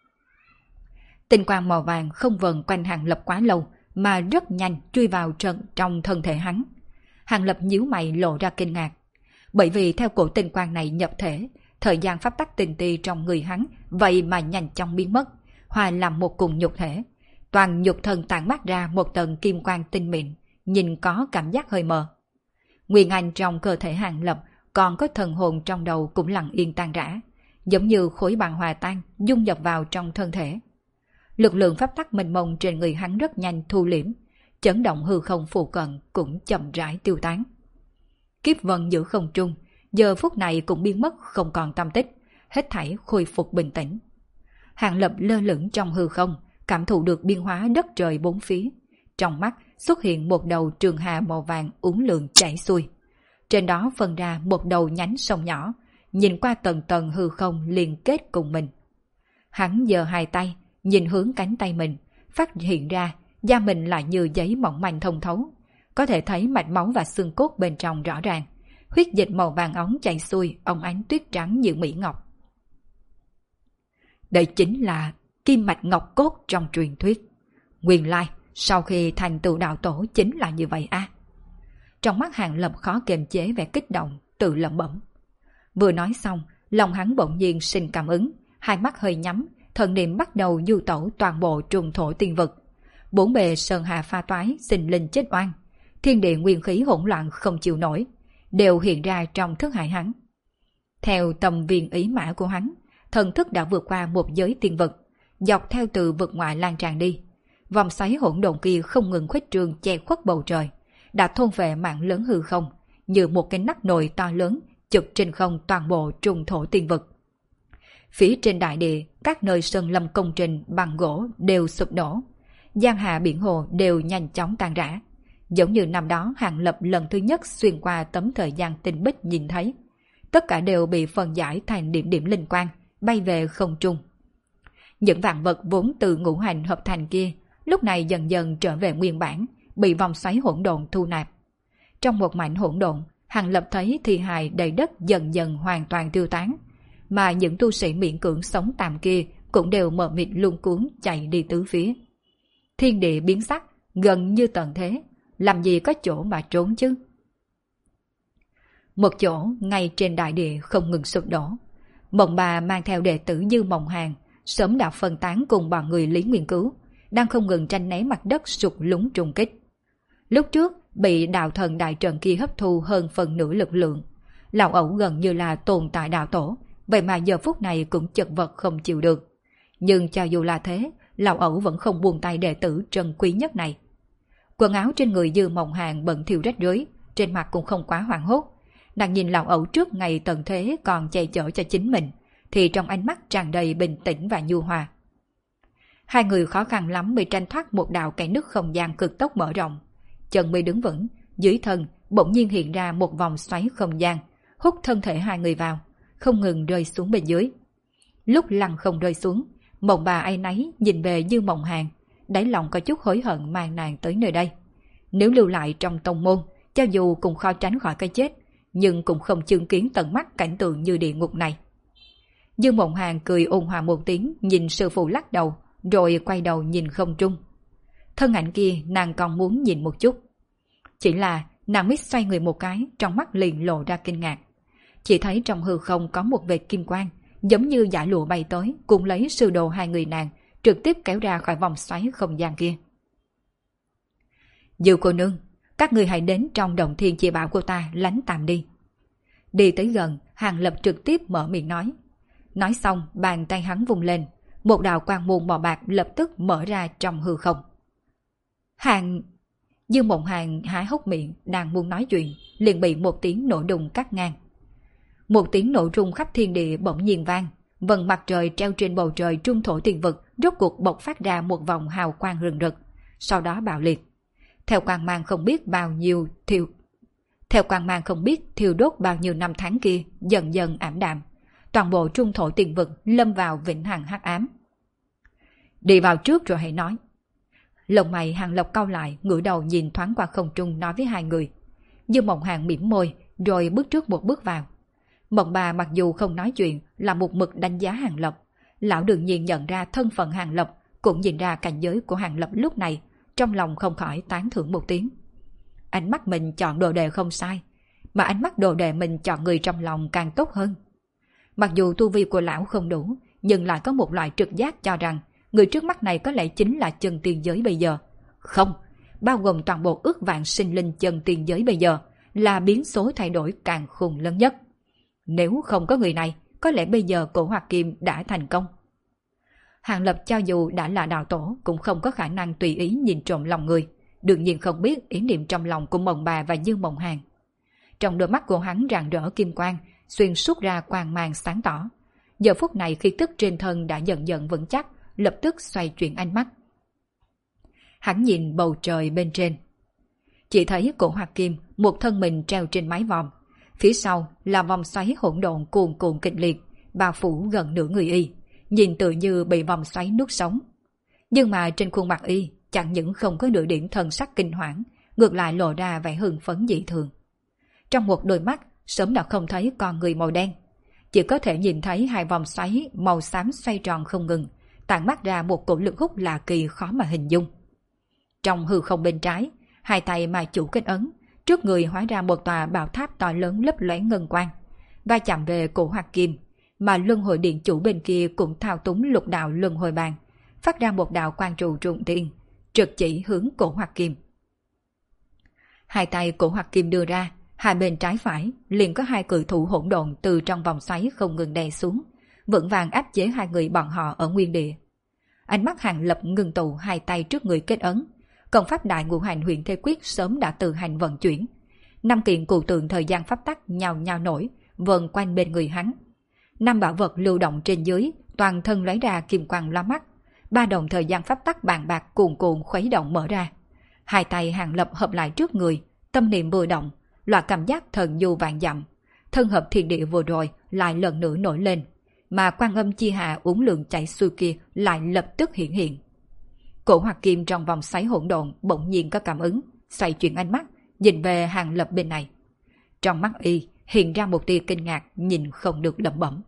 Tinh quang màu vàng không vần quanh Hàng Lập quá lâu, mà rất nhanh chui vào trong thân thể hắn. Hàng Lập nhíu mày lộ ra kinh ngạc, bởi vì theo cổ tinh quang này nhập thể, thời gian pháp tắc tinh ti trong người hắn vậy mà nhanh chóng biến mất, hòa làm một cùng nhục thể. Toàn nhục thân tản mát ra một tầng kim quang tinh mịn, nhìn có cảm giác hơi mờ. Nguyên anh trong cơ thể Hàng Lập còn có thần hồn trong đầu cũng lặng yên tan rã, giống như khối băng hòa tan dung nhập vào trong thân thể. Lực lượng pháp tắc mênh mông trên người hắn rất nhanh thu liễm, chấn động hư không phụ cận cũng chậm rãi tiêu tán. Kiếp vân giữa không trung giờ phút này cũng biến mất không còn tâm tích, hết thảy khôi phục bình tĩnh. Hàng Lập lơ lửng trong hư không, cảm thụ được biến hóa đất trời bốn phía. Trong mắt xuất hiện một đầu trường hà màu vàng uốn lượn chảy xuôi. Trên đó phân ra một đầu nhánh sông nhỏ, nhìn qua tầng tầng hư không liên kết cùng mình. Hắn giơ hai tay, nhìn hướng cánh tay mình, phát hiện ra da mình lại như giấy mỏng manh thông thấu. Có thể thấy mạch máu và xương cốt bên trong rõ ràng. Huyết dịch màu vàng óng chảy xuôi, óng ánh tuyết trắng như mỹ ngọc. Đây chính là kim mạch ngọc cốt trong truyền thuyết. Nguyên lai, sau khi thành tựu đạo tổ chính là như vậy a. Trong mắt Hàng Lập khó kiềm chế vẻ kích động, tự lẩm bẩm. Vừa nói xong, lòng hắn bỗng nhiên sinh cảm ứng, hai mắt hơi nhắm, thần niệm bắt đầu du tẩu toàn bộ trùng thổ tiên vực. Bốn bề sơn hà pha toái, sinh linh chết oan, thiên địa nguyên khí hỗn loạn không chịu nổi, đều hiện ra trong thức hải hắn. Theo tầm viên ý mã của hắn, thần thức đã vượt qua một giới tiên vực, dọc theo từ vực ngoại lan tràn đi. Vòng xoáy hỗn độn kia không ngừng khuếch trương che khuất bầu trời, đã thôn vệ mạng lớn hư không, như một cái nắp nồi to lớn chực trên không toàn bộ trùng thổ tiên vực. Phía trên đại địa, các nơi sơn lâm công trình bằng gỗ đều sụp đổ, giang hà biển hồ đều nhanh chóng tan rã, giống như năm đó Hàng Lập lần thứ nhất xuyên qua tấm thời gian tinh bích nhìn thấy. Tất cả đều bị phân giải thành điểm điểm linh quang, bay về không trung. Những vạn vật vốn từ ngũ hành hợp thành kia, lúc này dần dần trở về nguyên bản, bị vòng xoáy hỗn độn thu nạp. Trong một mảnh hỗn độn, Hàng Lập thấy thi hài đầy đất dần dần hoàn toàn tiêu tán, mà những tu sĩ miễn cưỡng sống tạm kia cũng đều mờ mịt luống cuống chạy đi tứ phía. Thiên địa biến sắc, gần như tận thế, làm gì có chỗ mà trốn chứ. Một chỗ ngay trên đại địa không ngừng sụp đổ. Mộng bà mang theo đệ tử Dư Mộng Hàn sớm đã phân tán cùng bọn người Lý Nguyên Cứu, đang không ngừng tranh né mặt đất sụt lún trùng kích. Lúc trước bị đạo thần đại trận kia hấp thu hơn phần nửa lực lượng, lão ẩu gần như là tồn tại đạo tổ, vậy mà giờ phút này cũng chật vật không chịu được. Nhưng cho dù là thế, lão ẩu vẫn không buông tay đệ tử trân quý nhất này. Quần áo trên người Dư Mộng Hàn bận thiêu rách rưới, trên mặt cũng không quá hoảng hốt. Nàng nhìn lão ẩu trước ngày tận thế còn che chở cho chính mình, thì trong ánh mắt tràn đầy bình tĩnh và nhu hòa. Hai người khó khăn lắm mới tranh thoát một đạo kẽ nứt không gian cực tốc mở rộng. Chân mới đứng vững, dưới thân bỗng nhiên hiện ra một vòng xoáy không gian, hút thân thể hai người vào, không ngừng rơi xuống bên dưới. Lúc lăn không rơi xuống, Mộng bà áy náy nhìn về Dư Mộng Hàn, đáy lòng có chút hối hận mang nàng tới nơi đây. Nếu lưu lại trong tông môn, cho dù cũng khó tránh khỏi cái chết, nhưng cũng không chứng kiến tận mắt cảnh tượng như địa ngục này. Dư Mộng Hàn cười ôn hòa một tiếng, nhìn sư phụ lắc đầu, rồi quay đầu nhìn không trung. Thân ảnh kia nàng còn muốn nhìn một chút. Chỉ là nàng mới xoay người một cái, trong mắt liền lộ ra kinh ngạc. Chỉ thấy trong hư không có một vệt kim quang, giống như dải lụa bay tới, cùng lấy sư đồ hai người nàng, trực tiếp kéo ra khỏi vòng xoáy không gian kia. Dư cô nương, các người hãy đến trong động thiên chỉ bảo của ta lánh tạm đi. Đi tới gần, Hàng Lập trực tiếp mở miệng nói. Nói xong, bàn tay hắn vung lên, một đạo quang môn màu bạc lập tức mở ra trong hư không. Dư Mộng Hàn há hốc miệng, đang muốn nói chuyện, liền bị một tiếng nổ đùng cắt ngang. Một tiếng nổ rung khắp thiên địa bỗng nhiên vang, vầng mặt trời treo trên bầu trời trung thổ tiền vực rốt cuộc bộc phát ra một vòng hào quang rừng rực, sau đó bạo liệt. Theo quang mang không biết thiêu đốt bao nhiêu năm tháng kia dần dần ảm đạm, toàn bộ trung thổ tiền vực lâm vào vĩnh hằng hắc ám. Đi vào trước rồi hãy nói. Lông mày Hàng Lập cau lại, ngửa đầu nhìn thoáng qua không trung nói với hai người. Dư Mộng Hàn mỉm môi, rồi bước trước một bước vào. Mộng bà mặc dù không nói chuyện, là một mực đánh giá Hàng Lập. Lão đương nhiên nhận ra thân phận Hàng Lập, cũng nhìn ra cảnh giới của Hàng Lập lúc này, trong lòng không khỏi tán thưởng một tiếng. Ánh mắt mình chọn đồ đệ không sai, mà ánh mắt đồ đệ mình chọn người trong lòng càng tốt hơn. Mặc dù tu vi của lão không đủ, nhưng lại có một loại trực giác cho rằng người trước mắt này có lẽ chính là chân tiên giới bây giờ. Không, bao gồm toàn bộ ước vạn sinh linh chân tiên giới bây giờ, là biến số thay đổi càng khủng lớn nhất. Nếu không có người này, có lẽ bây giờ Cổ Hoạt Kim đã thành công. Hàng Lập cho dù đã là đạo tổ, cũng không có khả năng tùy ý nhìn trộm lòng người, đương nhiên không biết ý niệm trong lòng của Mộng bà và Dư Mộng Hàn. Trong đôi mắt của hắn rạng rỡ kim quang, xuyên suốt ra quang mang sáng tỏ. Giờ phút này khí tức trên thân đã dần dần vững chắc, lập tức xoay chuyển ánh mắt. Hắn nhìn bầu trời bên trên. Chỉ thấy Cổ Hoạt Kim một thân mình treo trên mái vòm, phía sau là vòng xoáy hỗn độn cuồn cuộn kịch liệt, bao phủ gần nửa người y, nhìn tự như bị vòng xoáy nuốt sống. Nhưng mà trên khuôn mặt y chẳng những không có nửa điểm thần sắc kinh hoảng, ngược lại lộ ra vẻ hưng phấn dị thường. Trong một đôi mắt sớm đã không thấy con người màu đen, chỉ có thể nhìn thấy hai vòng xoáy màu xám xoay tròn không ngừng, tản mát ra một cổ lực hút lạ kỳ khó mà hình dung. Trong hư không bên trái, hai tay mà chủ kết ấn, trước người hóa ra một tòa bảo tháp to lớn lấp lóe ngân quang, va chạm về Cổ Hoạt Kim, mà luân hồi điện chủ bên kia cũng thao túng lục đạo luân hồi bàn, phát ra một đạo quang trụ trùng tiên, trực chỉ hướng Cổ Hoạt Kim. Hai tay Cổ Hoạt Kim đưa ra, hai bên trái phải liền có hai cự thủ hỗn độn từ trong vòng xoáy không ngừng đè xuống, vững vàng áp chế hai người bọn họ ở nguyên địa. Ánh mắt Hàng Lập ngưng tụ, hai tay trước người kết ấn, công pháp đại ngũ hành huyền thế quyết sớm đã tự hành vận chuyển. 5 kiện cụ tượng thời gian pháp tắc nhào nhào nổi, vần quanh bên người hắn. 5 bảo vật lưu động trên dưới, toàn thân lấy ra kim quang lóa mắt. 3 đồng thời gian pháp tắc bàn bạc cuồn cuộn khuấy động mở ra. Hai tay Hàng Lập hợp lại trước người, tâm niệm vừa động, loại cảm giác thần du vạn dặm, thân hợp thiên địa vừa rồi lại lần nữa nổi lên, mà quan âm chi hạ uốn lượn chạy xuôi kia lại lập tức hiện hiện. Cổ Hoạt Kim trong vòng xoáy hỗn độn bỗng nhiên có cảm ứng, xoay chuyển ánh mắt, nhìn về Hàng Lập bên này. Trong mắt y hiện ra một tia kinh ngạc, nhìn không được lẩm bẩm.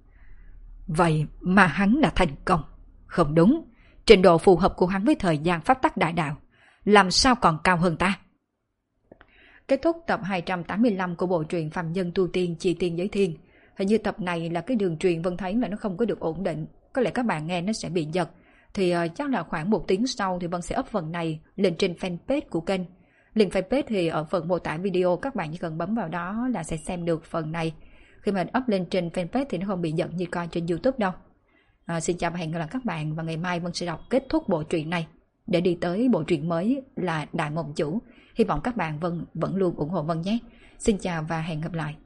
Vậy mà hắn là thành công. Không đúng, trình độ phù hợp của hắn với thời gian pháp tắc đại đạo làm sao còn cao hơn ta? Kết thúc tập 285 của bộ truyện Phàm Nhân Tu Tiên Chi Tiên Giới Thiên. Hình như tập này là cái đường truyền Vân thấy là nó không có được ổn định, có lẽ các bạn nghe nó sẽ bị giật. Thì chắc là khoảng 1 tiếng sau thì Vân sẽ up phần này lên trên fanpage của kênh. Link fanpage thì ở phần mô tả video, các bạn chỉ cần bấm vào đó là sẽ xem được phần này. Khi mà up lên trên fanpage thì nó không bị giật như coi trên YouTube đâu. Xin chào và hẹn gặp lại các bạn, và ngày mai Vân sẽ đọc kết thúc bộ truyện này để đi tới bộ truyện mới là Đại Mộng Chủ. Hy vọng các bạn vẫn luôn ủng hộ Vân nhé. Xin chào và hẹn gặp lại.